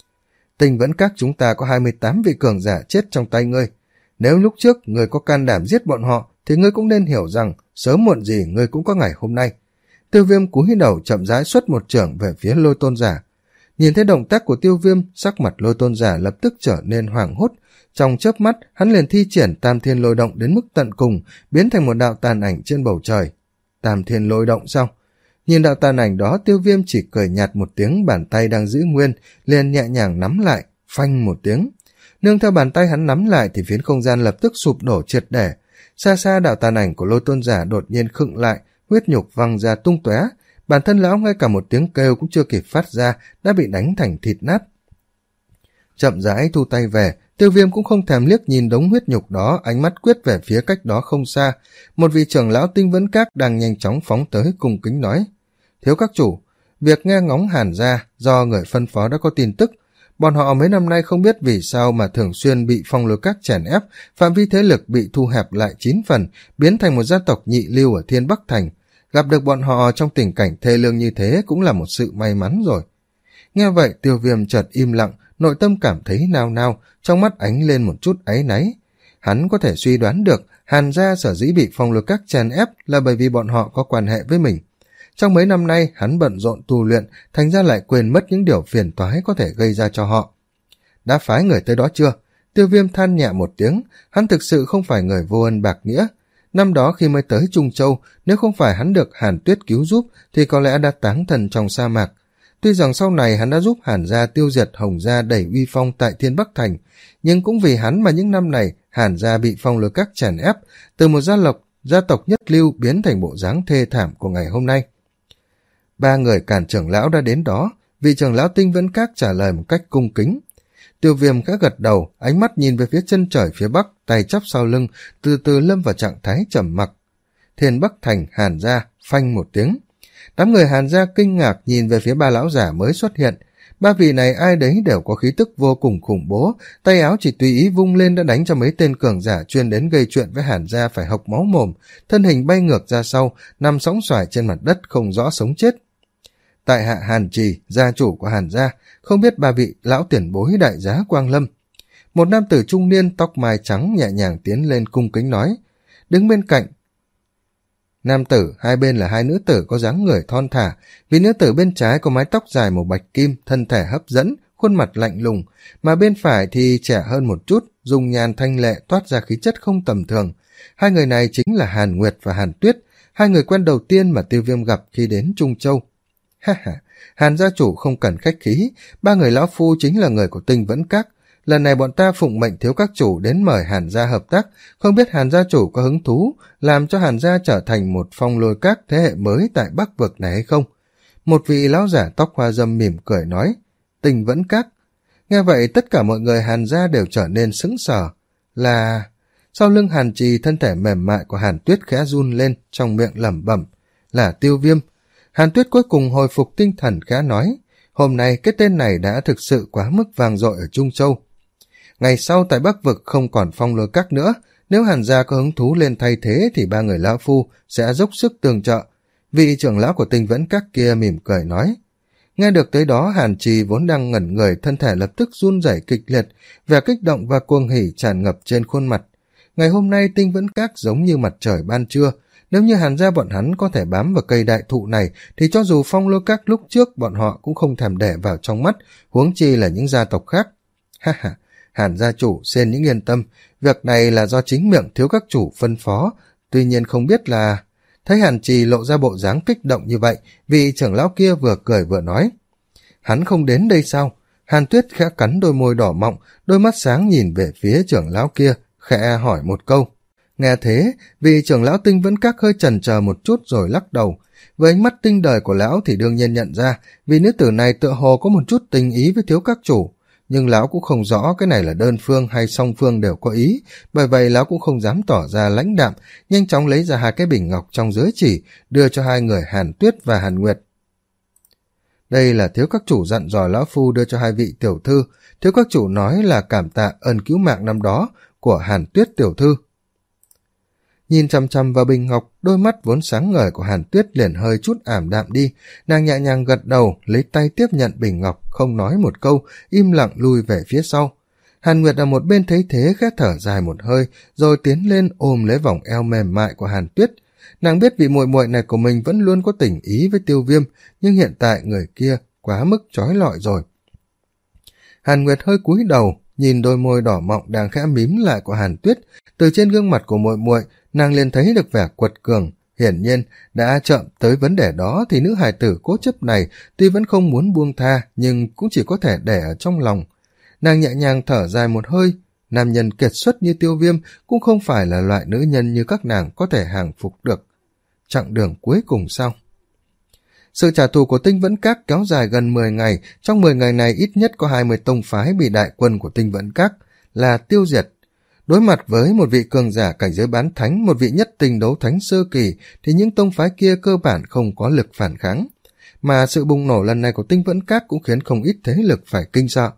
Tinh Vẫn Các chúng ta có hai mươi tám vị cường giả chết trong tay ngươi. Nếu lúc trước ngươi có can đảm giết bọn họ, thì ngươi cũng nên hiểu rằng sớm muộn gì ngươi cũng có ngày hôm nay. Tiêu Viêm cúi đầu chậm rãi xuất một chưởng về phía Lôi Tôn giả. Nhìn thấy động tác của Tiêu Viêm, sắc mặt Lôi Tôn giả lập tức trở nên hoảng hốt. Trong chớp mắt, hắn liền thi triển Tam Thiên Lôi Động đến mức tận cùng, biến thành một đạo tàn ảnh trên bầu trời. Tam Thiên Lôi Động sao? Nhìn đạo tàn ảnh đó, Tiêu Viêm chỉ cười nhạt một tiếng, bàn tay đang giữ nguyên liền nhẹ nhàng nắm lại, phanh một tiếng. Nương theo bàn tay hắn nắm lại thì phiến không gian lập tức sụp đổ triệt để. Xa xa đạo tàn ảnh của Lôi Tôn giả đột nhiên khựng lại, huyết nhục văng ra tung tóe. Bản thân lão ngay cả một tiếng kêu cũng chưa kịp phát ra đã bị đánh thành thịt nát. Chậm rãi thu tay về, Tiêu Viêm cũng không thèm liếc nhìn đống huyết nhục đó, ánh mắt quyết về phía cách đó không xa. Một vị trưởng lão Tinh Vẫn Các đang nhanh chóng phóng tới cung kính nói: Thiếu các chủ, việc nghe ngóng Hàn gia do người phân phó đã có tin tức, Bọn họ mấy năm nay không biết vì sao mà thường xuyên bị Phong Lôi Các chèn ép, phạm vi thế lực bị thu hẹp lại chín phần, biến thành một gia tộc nhị lưu ở Thiên Bắc Thành. Gặp được bọn họ trong tình cảnh thê lương như thế cũng là một sự may mắn rồi. Nghe vậy Tiêu Viêm chợt im lặng, nội tâm cảm thấy nao nao, trong mắt ánh lên một chút áy náy. Hắn có thể suy đoán được Hàn gia sở dĩ bị Phong Lôi Các chèn ép là bởi vì bọn họ có quan hệ với mình. Trong mấy năm nay hắn bận rộn tu luyện, thành ra lại quên mất những điều phiền toái có thể gây ra cho họ. Đã phái người tới đó chưa? Tiêu Viêm than nhẹ một tiếng, hắn thực sự không phải người vô ân bạc nghĩa. Năm đó khi mới tới Trung Châu, nếu không phải hắn được Hàn Tuyết cứu giúp thì có lẽ đã táng thần trong sa mạc. Tuy rằng sau này hắn đã giúp Hàn gia tiêu diệt Hồng gia đẩy uy phong tại Thiên Bắc Thành, nhưng cũng vì hắn mà những năm này Hàn gia bị Phong Lôi Các chèn ép, từ một gia lộc, gia tộc nhất lưu biến thành bộ dáng thê thảm của ngày hôm nay. Ba người Càn trưởng lão đã đến đó, vị trưởng lão Tinh Vẫn Các trả lời một cách cung kính. Tiêu Viêm khẽ gật đầu, ánh mắt nhìn về phía chân trời phía bắc, tay chắp sau lưng, từ từ lâm vào trạng thái trầm mặc. Thiên Bắc Thành, Hàn gia, phanh một tiếng. Đám người Hàn gia kinh ngạc nhìn về phía ba lão giả mới xuất hiện. Ba vị này ai đấy đều có khí tức vô cùng khủng bố, tay áo chỉ tùy ý vung lên đã đánh cho mấy tên cường giả chuyên đến gây chuyện với Hàn gia phải hộc máu mồm, thân hình bay ngược ra sau, nằm sóng xoài trên mặt đất không rõ sống chết. Tại hạ Hàn Trì, gia chủ của Hàn gia, không biết ba vị lão tiền bối đại giá Quang Lâm. Một nam tử trung niên tóc mai trắng nhẹ nhàng tiến lên cung kính nói. Đứng bên cạnh nam tử, hai bên là hai nữ tử có dáng người thon thả, vì nữ tử bên trái có mái tóc dài màu bạch kim, thân thể hấp dẫn, khuôn mặt lạnh lùng, mà bên phải thì trẻ hơn một chút, dung nhan thanh lệ toát ra khí chất không tầm thường. Hai người này chính là Hàn Nguyệt và Hàn Tuyết, hai người quen đầu tiên mà Tiêu Viêm gặp khi đến Trung Châu. Ha ha, Hàn gia chủ không cần khách khí, ba người lão phu chính là người của Tinh Vẫn Các. Lần này bọn ta phụng mệnh thiếu các chủ đến mời Hàn gia hợp tác, không biết Hàn gia chủ có hứng thú làm cho Hàn gia trở thành một Phong Lôi Các thế hệ mới tại Bắc Vực này hay không? Một vị lão giả tóc hoa râm mỉm cười nói. Tinh Vẫn Các. Nghe vậy tất cả mọi người Hàn gia đều trở nên sững sờ. Là... Sau lưng Hàn Trì, thân thể mềm mại của Hàn Tuyết khẽ run lên, trong miệng lẩm bẩm. Là Tiêu Viêm. Hàn Tuyết cuối cùng hồi phục tinh thần khẽ nói. Hôm nay cái tên này đã thực sự quá mức vang dội ở Trung Châu. Ngày sau tại Bắc Vực không còn Phong Lôi Các nữa, nếu Hàn gia có hứng thú lên thay thế thì ba người lão phu sẽ dốc sức tương trợ. Vị trưởng lão của Tinh Vẫn Các kia mỉm cười nói. Nghe được tới đó, Hàn Trì vốn đang ngẩn người, thân thể lập tức run rẩy kịch liệt, vẻ kích động và cuồng hỉ tràn ngập trên khuôn mặt. Ngày hôm nay Tinh Vẫn Các giống như mặt trời ban trưa, nếu như Hàn gia bọn hắn có thể bám vào cây đại thụ này thì cho dù Phong Lôi Các lúc trước bọn họ cũng không thèm để vào trong mắt, huống chi là những gia tộc khác. Ha ha, Hàn gia chủ xin những yên tâm, việc này là do chính miệng thiếu các chủ phân phó, tuy nhiên không biết là... Thấy Hàn Trì lộ ra bộ dáng kích động như vậy, vị trưởng lão kia vừa cười vừa nói. Hắn không đến đây sao? Hàn Tuyết khẽ cắn đôi môi đỏ mọng, đôi mắt sáng nhìn về phía trưởng lão kia, khẽ hỏi một câu. Nghe thế, vị trưởng lão Tinh Vẫn Các hơi chần chờ một chút rồi lắc đầu. Với ánh mắt tinh đời của lão thì đương nhiên nhận ra, vì nữ tử này tựa hồ có một chút tình ý với thiếu các chủ. Nhưng lão cũng không rõ cái này là đơn phương hay song phương đều có ý, bởi vậy lão cũng không dám tỏ ra lãnh đạm, nhanh chóng lấy ra hai cái bình ngọc trong giới chỉ, đưa cho hai người Hàn Tuyết và Hàn Nguyệt. Đây là thiếu các chủ dặn dò lão phu đưa cho hai vị tiểu thư, thiếu các chủ nói là cảm tạ ơn cứu mạng năm đó của Hàn Tuyết tiểu thư. Nhìn chằm chằm vào bình ngọc, đôi mắt vốn sáng ngời của Hàn Tuyết liền hơi chút ảm đạm đi, nàng nhẹ nhàng gật đầu, lấy tay tiếp nhận bình ngọc, không nói một câu, im lặng lùi về phía sau. Hàn Nguyệt ở một bên thấy thế khẽ thở dài một hơi, rồi tiến lên ôm lấy vòng eo mềm mại của Hàn Tuyết. Nàng biết vị muội muội này của mình vẫn luôn có tình ý với Tiêu Viêm, nhưng hiện tại người kia quá mức trói lọi rồi. Hàn Nguyệt hơi cúi đầu, nhìn đôi môi đỏ mọng đang khẽ mím lại của Hàn Tuyết, từ trên gương mặt của muội muội nàng liền thấy được vẻ quật cường. Hiển nhiên đã chậm tới vấn đề đó thì nữ hài tử cố chấp này tuy vẫn không muốn buông tha nhưng cũng chỉ có thể để ở trong lòng. Nàng nhẹ nhàng thở dài một hơi, nam nhân kiệt xuất như Tiêu Viêm cũng không phải là loại nữ nhân như các nàng có thể hàng phục được. Chặng đường cuối cùng sau. Sự trả thù của Tinh Vẫn Các kéo dài gần mười ngày, trong mười ngày này ít nhất có hai mươi tông phái bị đại quân của Tinh Vẫn Các là tiêu diệt. Đối mặt với một vị cường giả cảnh giới bán thánh, một vị nhất tinh đấu thánh sơ kỳ, thì những tông phái kia cơ bản không có lực phản kháng. Mà sự bùng nổ lần này của Tinh Vẫn Các cũng khiến không ít thế lực phải kinh sợ.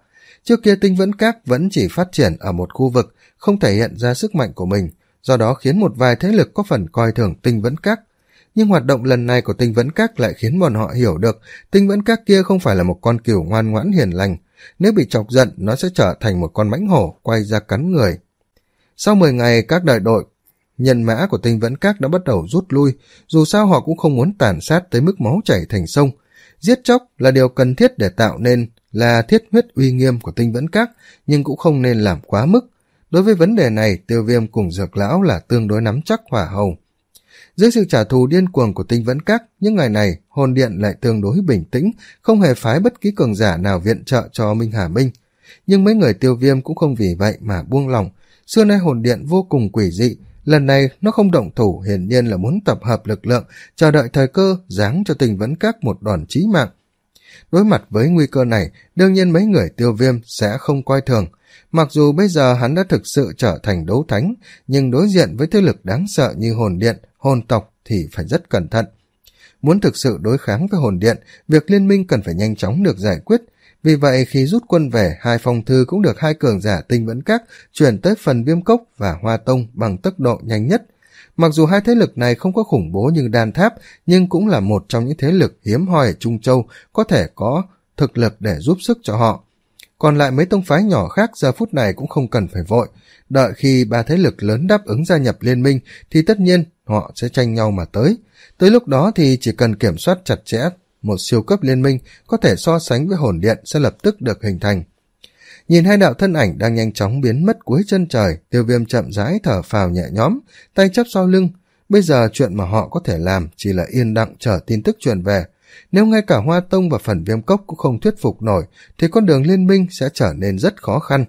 Trước kia tinh vẫn các vẫn chỉ phát triển ở một khu vực, không thể hiện ra sức mạnh của mình, do đó khiến một vài thế lực có phần coi thường tinh vẫn các. Nhưng hoạt động lần này của tinh vẫn các lại khiến bọn họ hiểu được tinh vẫn các kia không phải là một con cừu ngoan ngoãn hiền lành. Nếu bị chọc giận, nó sẽ trở thành một con mãnh hổ quay ra cắn người. Sau mười ngày, các đại đội nhân mã của tinh vẫn các đã bắt đầu rút lui, dù sao họ cũng không muốn tàn sát tới mức máu chảy thành sông. Giết chóc là điều cần thiết để tạo nên là thiết huyết uy nghiêm của tinh vẫn các, nhưng cũng không nên làm quá mức. Đối với vấn đề này, Tiêu Viêm cùng Dược Lão là tương đối nắm chắc hỏa hầu. Dưới sự trả thù điên cuồng của tinh vẫn các, những ngày này hồn điện lại tương đối bình tĩnh, không hề phái bất kỳ cường giả nào viện trợ cho Minh Hà Minh. Nhưng mấy người Tiêu Viêm cũng không vì vậy mà buông lỏng. Xưa nay hồn điện vô cùng quỷ dị, lần này nó không động thủ hiển nhiên là muốn tập hợp lực lượng, chờ đợi thời cơ giáng cho tinh vẫn các một đòn chí mạng. Đối mặt với nguy cơ này, đương nhiên mấy người Tiêu Viêm sẽ không coi thường. Mặc dù bây giờ hắn đã thực sự trở thành đấu thánh, nhưng đối diện với thế lực đáng sợ như hồn điện, hồn tộc thì phải rất cẩn thận. Muốn thực sự đối kháng với hồn điện, việc liên minh cần phải nhanh chóng được giải quyết. Vì vậy khi rút quân về, hai phong thư cũng được hai cường giả tinh vẫn các chuyển tới phần Viêm Cốc và Hoa Tông bằng tốc độ nhanh nhất. Mặc dù hai thế lực này không có khủng bố như Đan Tháp, nhưng cũng là một trong những thế lực hiếm hoi ở Trung Châu có thể có thực lực để giúp sức cho họ. Còn lại mấy tông phái nhỏ khác giờ phút này cũng không cần phải vội. Đợi khi ba thế lực lớn đáp ứng gia nhập liên minh thì tất nhiên họ sẽ tranh nhau mà tới. Tới lúc đó thì chỉ cần kiểm soát chặt chẽ, một siêu cấp liên minh có thể so sánh với hồn điện sẽ lập tức được hình thành. Nhìn hai đạo thân ảnh đang nhanh chóng biến mất cuối chân trời, Tiêu Viêm chậm rãi thở phào nhẹ nhõm, tay chắp sau lưng. Bây giờ chuyện mà họ có thể làm chỉ là yên lặng chờ tin tức truyền về. Nếu ngay cả Hoa Tông và phần Viêm Cốc cũng không thuyết phục nổi, thì con đường liên minh sẽ trở nên rất khó khăn.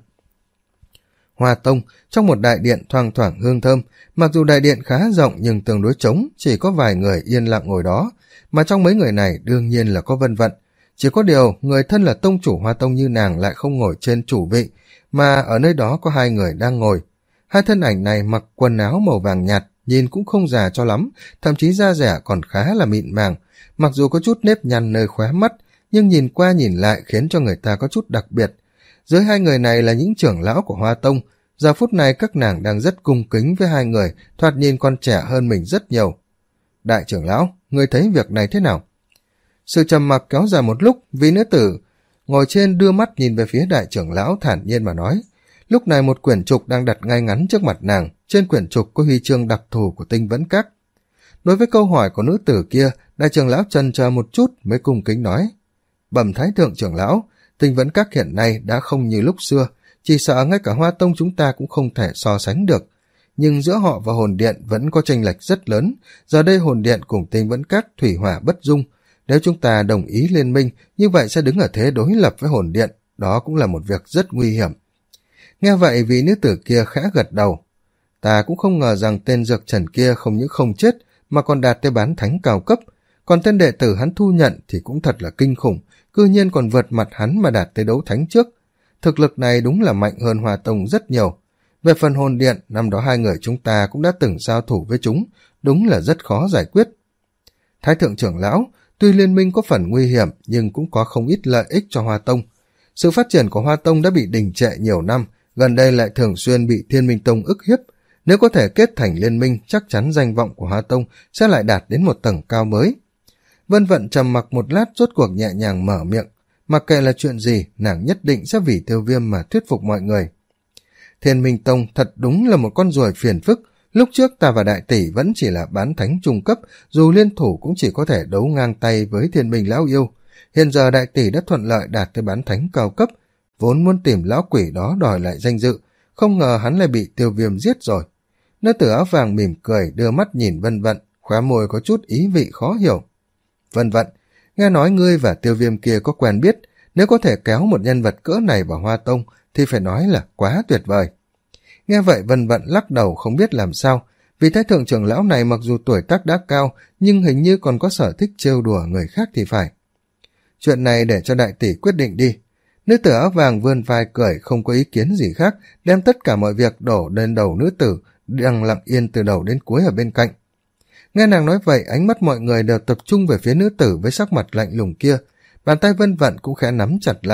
Hoa Tông, trong một đại điện thoang thoảng hương thơm, mặc dù đại điện khá rộng nhưng tương đối trống, chỉ có vài người yên lặng ngồi đó, mà trong mấy người này đương nhiên là có Vân Vận. Chỉ có điều, người thân là tông chủ Hoa Tông như nàng lại không ngồi trên chủ vị, mà ở nơi đó có hai người đang ngồi. Hai thân ảnh này mặc quần áo màu vàng nhạt, nhìn cũng không già cho lắm, thậm chí da dẻ còn khá là mịn màng, mặc dù có chút nếp nhăn nơi khóe mắt, nhưng nhìn qua nhìn lại khiến cho người ta có chút đặc biệt. Dưới hai người này là những trưởng lão của Hoa Tông, giờ phút này các nàng đang rất cung kính với hai người, thoạt nhìn còn trẻ hơn mình rất nhiều. Đại trưởng lão, ngươi thấy việc này thế nào? Sự trầm mặc kéo dài một lúc, vị nữ tử ngồi trên đưa mắt nhìn về phía đại trưởng lão thản nhiên mà nói. Lúc này một quyển trục đang đặt ngay ngắn trước mặt nàng, trên quyển trục có huy chương đặc thù của tinh vẫn các. Đối với câu hỏi của nữ tử kia, đại trưởng lão chần chờ một chút mới cung kính nói. Bẩm thái thượng trưởng lão, tinh vẫn các hiện nay đã không như lúc xưa, chỉ sợ ngay cả Hoa Tông chúng ta cũng không thể so sánh được. Nhưng giữa họ và hồn điện vẫn có chênh lệch rất lớn, giờ đây hồn điện cùng tinh vẫn các thủy hỏa bất dung. Nếu chúng ta đồng ý liên minh, như vậy sẽ đứng ở thế đối lập với hồn điện, đó cũng là một việc rất nguy hiểm. Nghe vậy vị nữ tử kia khẽ gật đầu. Ta cũng không ngờ rằng tên Dược Trần kia không những không chết, mà còn đạt tới bán thánh cao cấp, còn tên đệ tử hắn thu nhận thì cũng thật là kinh khủng, cư nhiên còn vượt mặt hắn mà đạt tới đấu thánh trước. Thực lực này đúng là mạnh hơn Hoa Tông rất nhiều. Về phần hồn điện, năm đó hai người chúng ta cũng đã từng giao thủ với chúng, đúng là rất khó giải quyết. Thái thượng trưởng lão, tuy liên minh có phần nguy hiểm nhưng cũng có không ít lợi ích cho Hoa Tông. Sự phát triển của Hoa Tông đã bị đình trệ nhiều năm, gần đây lại thường xuyên bị Thiên Minh Tông ức hiếp. Nếu có thể kết thành liên minh, chắc chắn danh vọng của Hoa Tông sẽ lại đạt đến một tầng cao mới. Vân Vận trầm mặc một lát rốt cuộc nhẹ nhàng mở miệng. Mặc kệ là chuyện gì, nàng nhất định sẽ vì Tiêu Viêm mà thuyết phục mọi người. Thiên Minh Tông thật đúng là một con ruồi phiền phức. Lúc trước ta và đại tỷ vẫn chỉ là bán thánh trung cấp, dù liên thủ cũng chỉ có thể đấu ngang tay với Thiên Minh lão yêu. Hiện giờ đại tỷ đã thuận lợi đạt tới bán thánh cao cấp, vốn muốn tìm lão quỷ đó đòi lại danh dự, không ngờ hắn lại bị Tiêu Viêm giết rồi. Nữ tử áo vàng mỉm cười đưa mắt nhìn Vân Vận, khóe môi có chút ý vị khó hiểu. Vân Vận, nghe nói ngươi và Tiêu Viêm kia có quen biết, nếu có thể kéo một nhân vật cỡ này vào Hoa Tông thì phải nói là quá tuyệt vời. Nghe vậy Vân Vận lắc đầu không biết làm sao, vì thái thượng trưởng lão này mặc dù tuổi tác đã cao nhưng hình như còn có sở thích trêu đùa người khác thì phải. Chuyện này để cho đại tỷ quyết định đi. Nữ tử áo vàng vươn vai cười không có ý kiến gì khác, đem tất cả mọi việc đổ lên đầu nữ tử đang lặng yên từ đầu đến cuối ở bên cạnh. Nghe nàng nói vậy, ánh mắt mọi người đều tập trung về phía nữ tử với sắc mặt lạnh lùng kia, bàn tay Vân Vận cũng khẽ nắm chặt lại.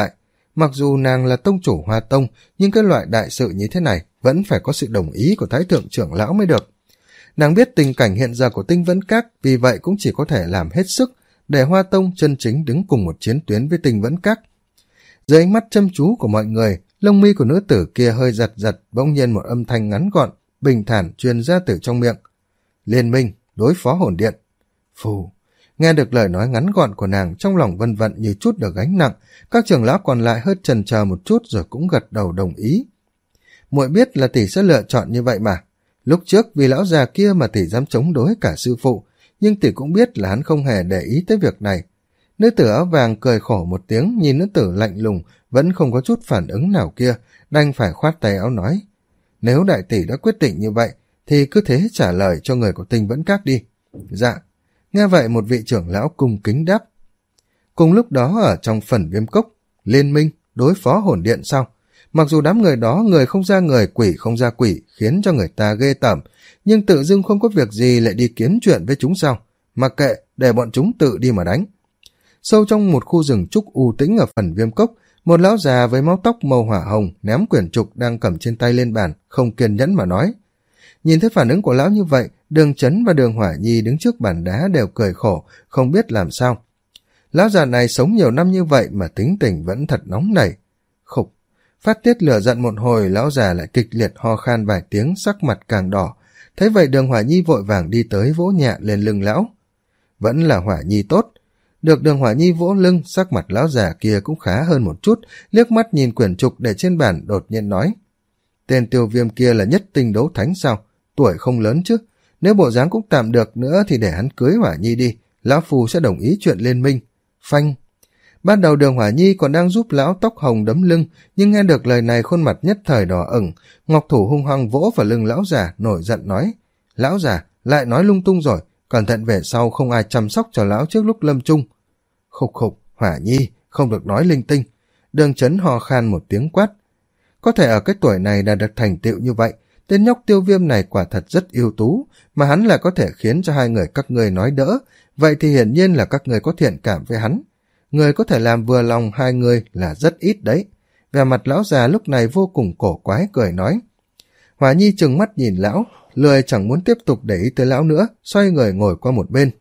Mặc dù nàng là tông chủ Hoa Tông, nhưng cái loại đại sự như thế này vẫn phải có sự đồng ý của Thái thượng trưởng lão mới được. Nàng biết tình cảnh hiện giờ của Tinh Vẫn Các, vì vậy cũng chỉ có thể làm hết sức để Hoa Tông chân chính đứng cùng một chiến tuyến với Tinh Vẫn Các. Dưới ánh mắt chăm chú của mọi người, lông mi của nữ tử kia hơi giật giật, bỗng nhiên một âm thanh ngắn gọn, bình thản truyền ra từ trong miệng. Liên minh, đối phó hồn điện. Phù, nghe được lời nói ngắn gọn của nàng, trong lòng vân vận như chút được gánh nặng, các trưởng lão còn lại hơi chần chờ một chút rồi cũng gật đầu đồng ý. Muội biết là tỷ sẽ lựa chọn như vậy mà. Lúc trước vì lão già kia mà tỷ dám chống đối cả sư phụ, nhưng tỷ cũng biết là hắn không hề để ý tới việc này. Nữ tử áo vàng cười khổ một tiếng, nhìn nữ tử lạnh lùng, vẫn không có chút phản ứng nào kia, đành phải khoát tay áo nói. Nếu đại tỷ đã quyết định như vậy, thì cứ thế trả lời cho người của Tinh Vẫn Các đi. Dạ. Nghe vậy một vị trưởng lão cung kính đáp. Cùng lúc đó ở trong Phần Viêm Cốc, liên minh, đối phó hồn điện sao? Mặc dù đám người đó người không ra người, quỷ không ra quỷ, khiến cho người ta ghê tởm, nhưng tự dưng không có việc gì lại đi kiếm chuyện với chúng sao? Mặc kệ, để bọn chúng tự đi mà đánh. Sâu trong một khu rừng trúc u tĩnh ở Phần Viêm Cốc, một lão già với mái tóc màu hỏa hồng ném quyển trục đang cầm trên tay lên bàn, không kiên nhẫn mà nói. Nhìn thấy phản ứng của lão như vậy, Đường Chấn và Đường Hỏa Nhi đứng trước bàn đá đều cười khổ, không biết làm sao. Lão già này sống nhiều năm như vậy mà tính tình vẫn thật nóng nảy. Khục, phát tiết lửa giận một hồi, lão già lại kịch liệt ho khan vài tiếng, sắc mặt càng đỏ. Thấy vậy Đường Hỏa Nhi vội vàng đi tới vỗ nhẹ lên lưng lão. Vẫn là Hỏa Nhi tốt. Được Đường Hỏa Nhi vỗ lưng, sắc mặt lão già kia cũng khá hơn một chút, liếc mắt nhìn quyển trục để trên bàn đột nhiên nói. Tên Tiêu Viêm kia là nhất tinh đấu thánh sao? Tuổi không lớn chứ. Nếu bộ dáng cũng tạm được nữa thì để hắn cưới Hỏa Nhi đi, lão phu sẽ đồng ý chuyện liên minh. Phanh. Ban đầu Đường Hỏa Nhi còn đang giúp lão tóc hồng đấm lưng, nhưng nghe được lời này khuôn mặt nhất thời đỏ ửng, ngọc thủ hung hăng vỗ vào lưng lão già, nổi giận nói. Lão già, lại nói lung tung rồi, cẩn thận về sau không ai chăm sóc cho lão trước lúc lâm chung. Khục khục, Hỏa Nhi, không được nói linh tinh. Đường Chấn ho khan một tiếng quát. Có thể ở cái tuổi này đã được thành tựu như vậy, tên nhóc Tiêu Viêm này quả thật rất ưu tú, mà hắn lại có thể khiến cho hai người các ngươi nói đỡ, vậy thì hiển nhiên là các người có thiện cảm với hắn. Người có thể làm vừa lòng hai người là rất ít đấy. Vẻ mặt lão già lúc này vô cùng cổ quái cười nói. Hỏa Nhi trừng mắt nhìn lão, lười chẳng muốn tiếp tục để ý tới lão nữa, xoay người ngồi qua một bên.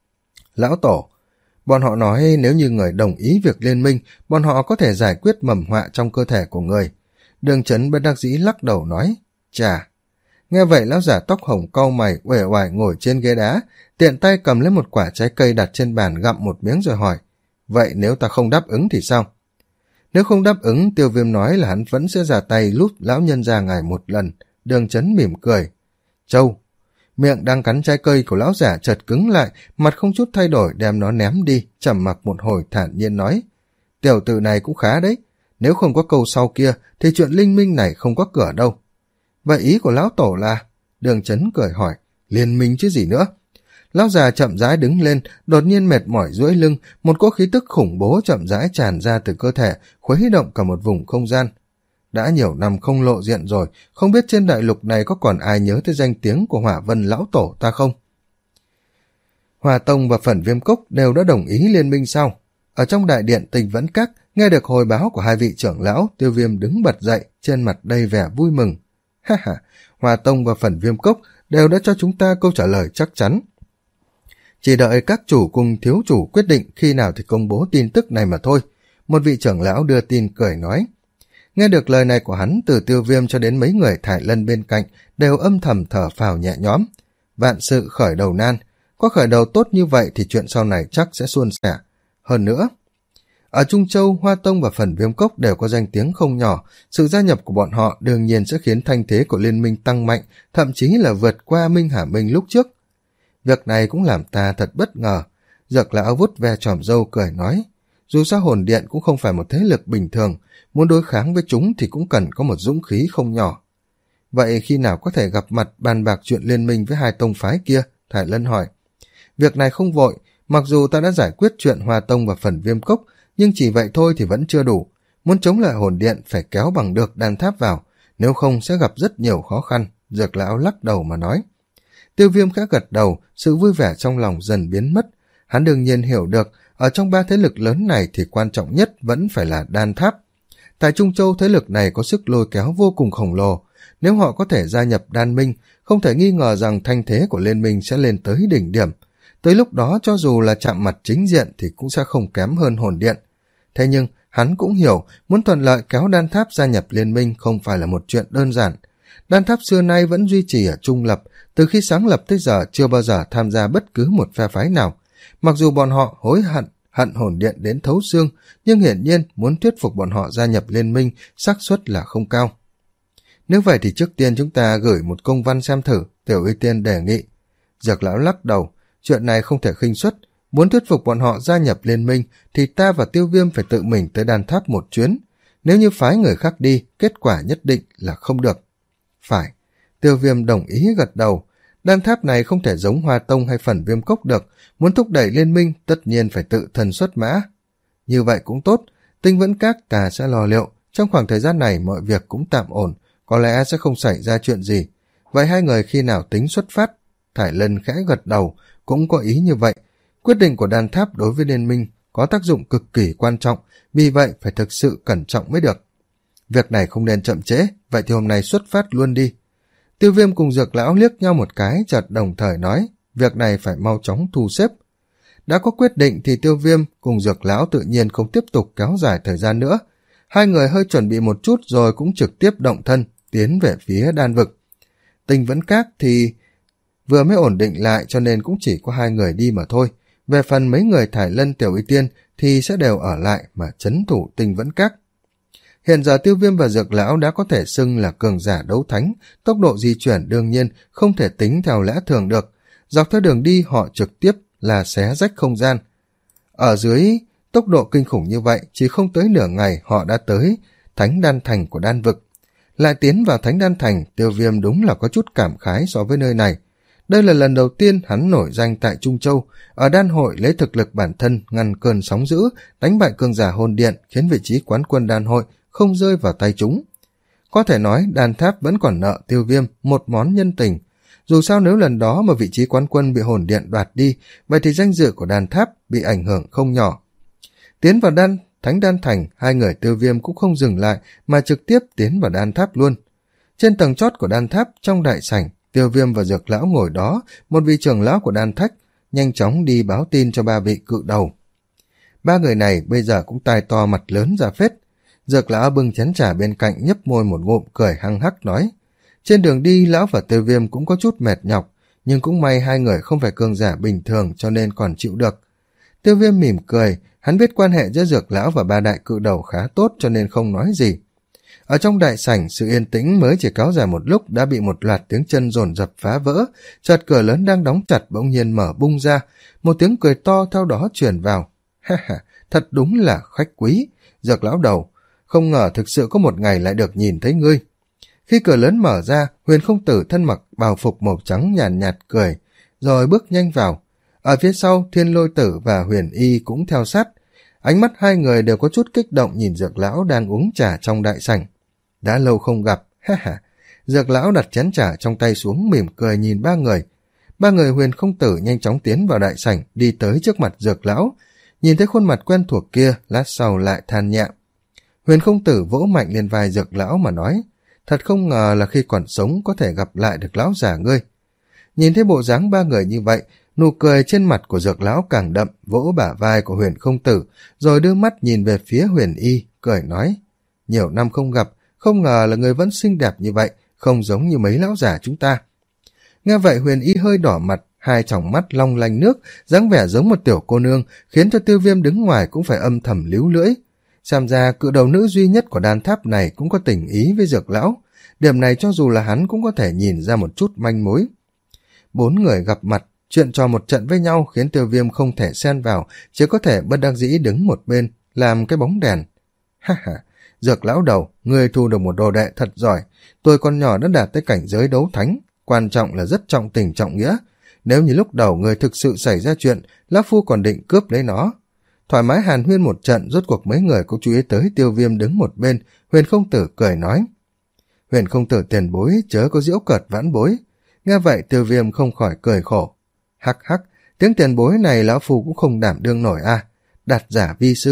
Lão tổ, bọn họ nói nếu như người đồng ý việc liên minh, bọn họ có thể giải quyết mầm họa trong cơ thể của người. Đường Chấn bất đắc dĩ lắc đầu nói. Chà. Nghe vậy lão giả tóc hồng cau mày uể oải ngồi trên ghế đá, tiện tay cầm lấy một quả trái cây đặt trên bàn gặm một miếng rồi hỏi. Vậy nếu ta không đáp ứng thì sao? Nếu không đáp ứng, Tiêu Viêm nói là hắn vẫn sẽ ra tay lúc lão nhân ra ngài một lần. Đường Chấn mỉm cười. Châu. Miệng đang cắn trái cây của lão giả chợt cứng lại, mặt không chút thay đổi đem nó ném đi, trầm mặc một hồi thản nhiên nói. Tiểu tử này cũng khá đấy. Nếu không có câu sau kia, thì chuyện linh minh này không có cửa đâu. Vậy ý của lão tổ là? Đường Chấn cười hỏi. Liên minh chứ gì nữa? Lão già chậm rãi đứng lên, đột nhiên mệt mỏi duỗi lưng, một cỗ khí tức khủng bố chậm rãi tràn ra từ cơ thể, khuấy động cả một vùng không gian. Đã nhiều năm không lộ diện rồi, không biết trên đại lục này có còn ai nhớ tới danh tiếng của Hỏa Vân lão tổ ta không? Hỏa Tông và Phần Viêm Cốc đều đã đồng ý liên minh sao? Ở trong đại điện Tinh Vẫn Các, nghe được hồi báo của hai vị trưởng lão, Tiêu Viêm đứng bật dậy, trên mặt đầy vẻ vui mừng. Ha ha, Hỏa Tông và Phần Viêm Cốc đều đã cho chúng ta câu trả lời chắc chắn. Chỉ đợi các chủ cùng thiếu chủ quyết định khi nào thì công bố tin tức này mà thôi. Một vị trưởng lão đưa tin cười nói. Nghe được lời này của hắn, từ Tiêu Viêm cho đến mấy người Thải Lân bên cạnh đều âm thầm thở phào nhẹ nhõm. Vạn sự khởi đầu nan, có khởi đầu tốt như vậy thì chuyện sau này chắc sẽ suôn sẻ. Hơn nữa, ở Trung Châu, Hoa Tông và Phần Viêm Cốc đều có danh tiếng không nhỏ, sự gia nhập của bọn họ đương nhiên sẽ khiến thanh thế của liên minh tăng mạnh, thậm chí là vượt qua Minh Hà Minh lúc trước. Việc này cũng làm ta thật bất ngờ. Dược lão vút ve chòm râu cười nói. Dù sao hồn điện cũng không phải một thế lực bình thường, muốn đối kháng với chúng thì cũng cần có một dũng khí không nhỏ. Vậy khi nào có thể gặp mặt bàn bạc chuyện liên minh với hai tông phái kia? Thải Lân hỏi. Việc này không vội, mặc dù ta đã giải quyết chuyện Hoa Tông và Phần Viêm Cốc, nhưng chỉ vậy thôi thì vẫn chưa đủ. Muốn chống lại hồn điện phải kéo bằng được đan tháp vào, nếu không sẽ gặp rất nhiều khó khăn. Dược lão lắc đầu mà nói. Tiêu Viêm khẽ gật đầu, sự vui vẻ trong lòng dần biến mất. Hắn đương nhiên hiểu được, ở trong ba thế lực lớn này thì quan trọng nhất vẫn phải là đan tháp. Tại Trung Châu thế lực này có sức lôi kéo vô cùng khổng lồ, nếu họ có thể gia nhập đan minh, không thể nghi ngờ rằng thanh thế của liên minh sẽ lên tới đỉnh điểm. Tới lúc đó cho dù là chạm mặt chính diện thì cũng sẽ không kém hơn hồn điện. Thế nhưng hắn cũng hiểu muốn thuận lợi kéo đan tháp gia nhập liên minh không phải là một chuyện đơn giản. Đan tháp xưa nay vẫn duy trì ở trung lập, từ khi sáng lập tới giờ chưa bao giờ tham gia bất cứ một phe phái nào. Mặc dù bọn họ hối hận, hận hồn điện đến thấu xương, nhưng hiển nhiên muốn thuyết phục bọn họ gia nhập liên minh xác suất là không cao. Nếu vậy thì trước tiên chúng ta gửi một công văn xem thử, Tiểu Y Tiên đề nghị. Dược lão lắc đầu, chuyện này không thể khinh suất, muốn thuyết phục bọn họ gia nhập liên minh thì ta và Tiêu Viêm phải tự mình tới đan tháp một chuyến. Nếu như phái người khác đi, kết quả nhất định là không được. Phải, Tiêu Viêm đồng ý gật đầu. Đan tháp này không thể giống Hoa Tông hay Phần Viêm Cốc được, muốn thúc đẩy liên minh tất nhiên phải tự thân xuất mã. Như vậy cũng tốt, Tinh Vẫn Các ta sẽ lo liệu, trong khoảng thời gian này mọi việc cũng tạm ổn, có lẽ sẽ không xảy ra chuyện gì. Vậy hai người khi nào tính xuất phát? Thải Lân khẽ gật đầu, cũng có ý như vậy. Quyết định của đan tháp đối với liên minh có tác dụng cực kỳ quan trọng, vì vậy phải thực sự cẩn trọng mới được. Việc này không nên chậm trễ, vậy thì hôm nay xuất phát luôn đi. Tiêu Viêm cùng Dược lão liếc nhau một cái, chợt đồng thời nói, việc này phải mau chóng thu xếp. Đã có quyết định thì Tiêu Viêm cùng Dược lão tự nhiên không tiếp tục kéo dài thời gian nữa. Hai người hơi chuẩn bị một chút rồi cũng trực tiếp động thân, tiến về phía đan vực. Tinh Vẫn Các thì vừa mới ổn định lại cho nên cũng chỉ có hai người đi mà thôi. Về phần mấy người Thải Lân, Tiểu Y Tiên thì sẽ đều ở lại mà trấn thủ Tinh Vẫn Các. Hiện giờ Tiêu Viêm và Dược lão đã có thể xưng là cường giả đấu thánh, tốc độ di chuyển đương nhiên không thể tính theo lẽ thường được. Dọc theo đường đi họ trực tiếp là xé rách không gian. Ở dưới tốc độ kinh khủng như vậy, chỉ không tới nửa ngày họ đã tới Thánh Đan Thành của đan vực. Lại tiến vào Thánh Đan Thành, Tiêu Viêm đúng là có chút cảm khái so với nơi này. Đây là lần đầu tiên hắn nổi danh tại Trung Châu, ở đan hội lấy thực lực bản thân ngăn cơn sóng dữ, đánh bại cường giả hồn điện, khiến vị trí quán quân đan hội không rơi vào tay chúng. Có thể nói đan tháp vẫn còn nợ Tiêu Viêm một món nhân tình. Dù sao nếu lần đó mà vị trí quán quân bị hồn điện đoạt đi, vậy thì danh dự của đan tháp bị ảnh hưởng không nhỏ. Tiến vào đan Thánh Đan Thành, hai người Tiêu Viêm cũng không dừng lại mà trực tiếp tiến vào đan tháp luôn. Trên tầng chót của đan tháp, trong đại sảnh, Tiêu Viêm và Dược lão ngồi đó, một vị trưởng lão của đan thách nhanh chóng đi báo tin cho ba vị cự đầu. Ba người này bây giờ cũng tai to mặt lớn ra phết. Dược lão bưng chén trà bên cạnh nhấp môi một ngụm cười hăng hắc nói. Trên đường đi lão và Tiêu Viêm cũng có chút mệt nhọc, nhưng cũng may hai người không phải cường giả bình thường cho nên còn chịu được. Tiêu Viêm mỉm cười, hắn biết quan hệ giữa Dược lão và ba đại cự đầu khá tốt cho nên không nói gì. Ở trong đại sảnh, sự yên tĩnh mới chỉ kéo dài một lúc đã bị một loạt tiếng chân dồn dập phá vỡ, chợt cửa lớn đang đóng chặt bỗng nhiên mở bung ra, một tiếng cười to theo đó truyền vào. Ha ha, thật đúng là khách quý, Dược lão đầu, không ngờ thực sự có một ngày lại được nhìn thấy ngươi. Khi cửa lớn mở ra, Huyền Không Tử thân mặc bào phục màu trắng nhàn nhạt, nhạt cười, rồi bước nhanh vào. Ở phía sau, Thiên Lôi Tử và Huyền Y cũng theo sát. Ánh mắt hai người đều có chút kích động nhìn Dược lão đang uống trà trong đại sảnh. Đã lâu không gặp, ha ha. Dược lão đặt chén trà trong tay xuống mỉm cười nhìn ba người. Ba người Huyền Không Tử nhanh chóng tiến vào đại sảnh, đi tới trước mặt Dược lão. Nhìn thấy khuôn mặt quen thuộc kia, lát sau lại than nhẹ. Huyền Không Tử vỗ mạnh lên vai Dược lão mà nói, thật không ngờ là khi còn sống có thể gặp lại được lão già ngươi. Nhìn thấy bộ dáng ba người như vậy, nụ cười trên mặt của Dược lão càng đậm, vỗ bả vai của Huyền Không Tử, rồi đưa mắt nhìn về phía Huyền Y, cười nói, nhiều năm không gặp, không ngờ là người vẫn xinh đẹp như vậy, không giống như mấy lão già chúng ta. Nghe vậy Huyền Y hơi đỏ mặt, hai tròng mắt long lanh nước, dáng vẻ giống một tiểu cô nương, khiến cho Tiêu Viêm đứng ngoài cũng phải âm thầm líu lưỡi. Xem ra cự đầu nữ duy nhất của đan tháp này cũng có tình ý với Dược lão, điểm này cho dù là hắn cũng có thể nhìn ra một chút manh mối. Bốn người gặp mặt, chuyện trò một trận với nhau khiến Tiêu Viêm không thể xen vào, chỉ có thể bất đắc dĩ đứng một bên, làm cái bóng đèn. Ha ha, Dược lão đầu, ngươi thu được một đồ đệ thật giỏi, tôi còn nhỏ đã đạt tới cảnh giới đấu thánh, quan trọng là rất trọng tình trọng nghĩa. Nếu như lúc đầu ngươi thực sự xảy ra chuyện, lão phu còn định cướp lấy nó. Thoải mái hàn huyên một trận, rốt cuộc mấy người cũng chú ý tới Tiêu Viêm đứng một bên. Huyền Không Tử cười nói, Huyền Không Tử tiền bối chớ có giễu cợt vãn bối. Nghe vậy Tiêu Viêm không khỏi cười khổ. Hắc hắc, tiếng tiền bối này lão phu cũng không đảm đương nổi a. À. Đạt giả vi sư,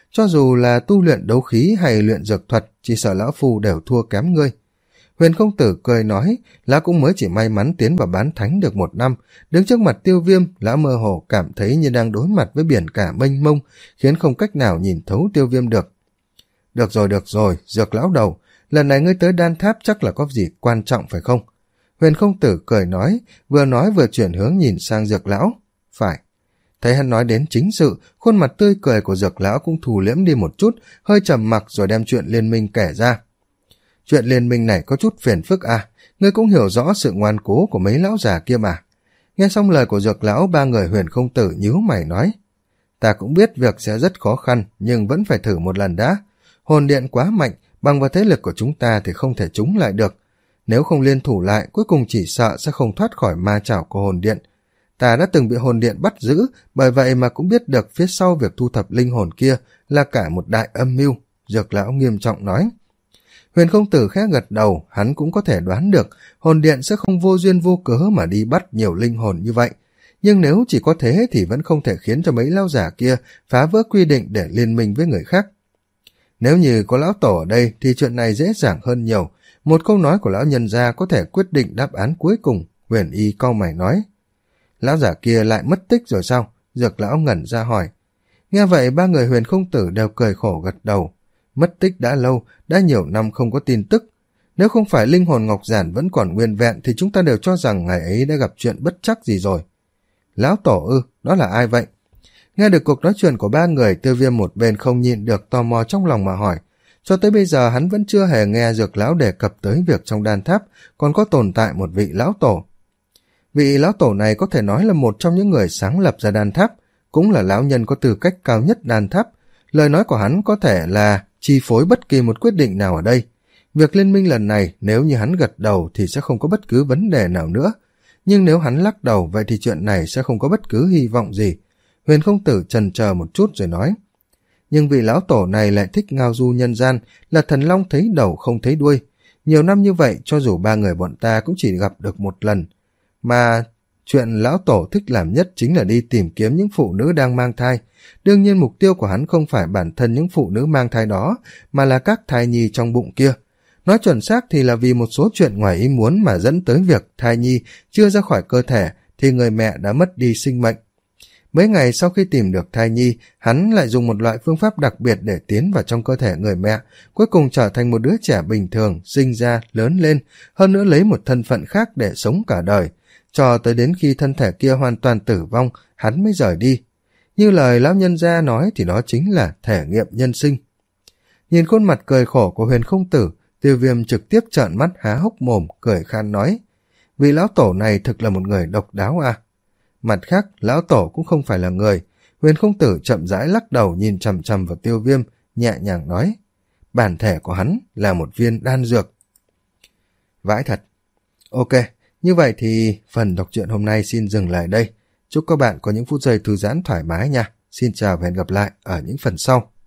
cho dù là tu luyện đấu khí hay luyện dược thuật, chỉ sợ lão phu đều thua kém ngươi. Huyền Không Tử cười nói, lão cũng mới chỉ may mắn tiến vào bán thánh được một năm, đứng trước mặt Tiêu Viêm, lão mơ hồ cảm thấy như đang đối mặt với biển cả mênh mông, khiến không cách nào nhìn thấu Tiêu Viêm được. Được rồi, được rồi, Dược lão đầu, lần này ngươi tới đan tháp chắc là có gì quan trọng phải không? Huyền Không Tử cười nói, vừa nói vừa chuyển hướng nhìn sang Dược lão. Phải. Thấy hắn nói đến chính sự, khuôn mặt tươi cười của Dược lão cũng thù liễm đi một chút, hơi trầm mặc rồi đem chuyện liên minh kể ra. Chuyện liên minh này có chút phiền phức à, ngươi cũng hiểu rõ sự ngoan cố của mấy lão già kia mà. Nghe xong lời của Dược lão, ba người Huyền Không Tử nhíu mày nói, ta cũng biết việc sẽ rất khó khăn, nhưng vẫn phải thử một lần đã. Hồn điện quá mạnh, bằng vào thế lực của chúng ta thì không thể chống lại được. Nếu không liên thủ lại, cuối cùng chỉ sợ sẽ không thoát khỏi ma chảo của hồn điện. Ta đã từng bị hồn điện bắt giữ, bởi vậy mà cũng biết được phía sau việc thu thập linh hồn kia là cả một đại âm mưu, Dược lão nghiêm trọng nói. Huyền Không Tử khẽ gật đầu, hắn cũng có thể đoán được hồn điện sẽ không vô duyên vô cớ mà đi bắt nhiều linh hồn như vậy. Nhưng nếu chỉ có thế thì vẫn không thể khiến cho mấy lão giả kia phá vỡ quy định để liên minh với người khác. Nếu như có lão tổ ở đây thì chuyện này dễ dàng hơn nhiều. Một câu nói của lão nhân gia có thể quyết định đáp án cuối cùng, Huyền Y cau mày nói. Lão giả kia lại mất tích rồi sao? Dược lão ngẩn ra hỏi. Nghe vậy ba người Huyền Không Tử đều cười khổ gật đầu. Mất tích đã lâu, đã nhiều năm không có tin tức. Nếu không phải linh hồn ngọc giản vẫn còn nguyên vẹn thì chúng ta đều cho rằng ngày ấy đã gặp chuyện bất trắc gì rồi. Lão tổ ư, đó là ai vậy? Nghe được cuộc nói chuyện của ba người, Tiêu Viêm một bên không nhịn được tò mò trong lòng mà hỏi. Cho tới bây giờ hắn vẫn chưa hề nghe Dược lão đề cập tới việc trong đan tháp còn có tồn tại một vị lão tổ. Vị lão tổ này có thể nói là một trong những người sáng lập ra đan tháp, cũng là lão nhân có tư cách cao nhất đan tháp. Lời nói của hắn có thể là chi phối bất kỳ một quyết định nào ở đây. Việc liên minh lần này nếu như hắn gật đầu thì sẽ không có bất cứ vấn đề nào nữa. Nhưng nếu hắn lắc đầu vậy thì chuyện này sẽ không có bất cứ hy vọng gì. Huyền Không Tử chần chờ một chút rồi nói. Nhưng vị lão tổ này lại thích ngao du nhân gian, là thần long thấy đầu không thấy đuôi. Nhiều năm như vậy cho dù ba người bọn ta cũng chỉ gặp được một lần. Mà chuyện lão tổ thích làm nhất chính là đi tìm kiếm những phụ nữ đang mang thai. Đương nhiên mục tiêu của hắn không phải bản thân những phụ nữ mang thai đó, mà là các thai nhi trong bụng kia. Nói chuẩn xác thì là vì một số chuyện ngoài ý muốn mà dẫn tới việc thai nhi chưa ra khỏi cơ thể thì người mẹ đã mất đi sinh mệnh. Mấy ngày sau khi tìm được thai nhi, hắn lại dùng một loại phương pháp đặc biệt để tiến vào trong cơ thể người mẹ, cuối cùng trở thành một đứa trẻ bình thường, sinh ra, lớn lên, hơn nữa lấy một thân phận khác để sống cả đời. Cho tới đến khi thân thể kia hoàn toàn tử vong, hắn mới rời đi. Như lời lão nhân gia nói thì đó chính là thể nghiệm nhân sinh. Nhìn khuôn mặt cười khổ của Huyền Không Tử, Tiêu Viêm trực tiếp trợn mắt há hốc mồm, cười khan nói. Vị lão tổ này thực là một người độc đáo à? Mặt khác, lão tổ cũng không phải là người. Huyền Không Tử chậm rãi lắc đầu nhìn chằm chằm vào Tiêu Viêm, nhẹ nhàng nói. Bản thể của hắn là một viên đan dược. Vãi thật. Ok, như vậy thì phần đọc truyện hôm nay xin dừng lại đây. Chúc các bạn có những phút giây thư giãn thoải mái nha. Xin chào và hẹn gặp lại ở những phần sau.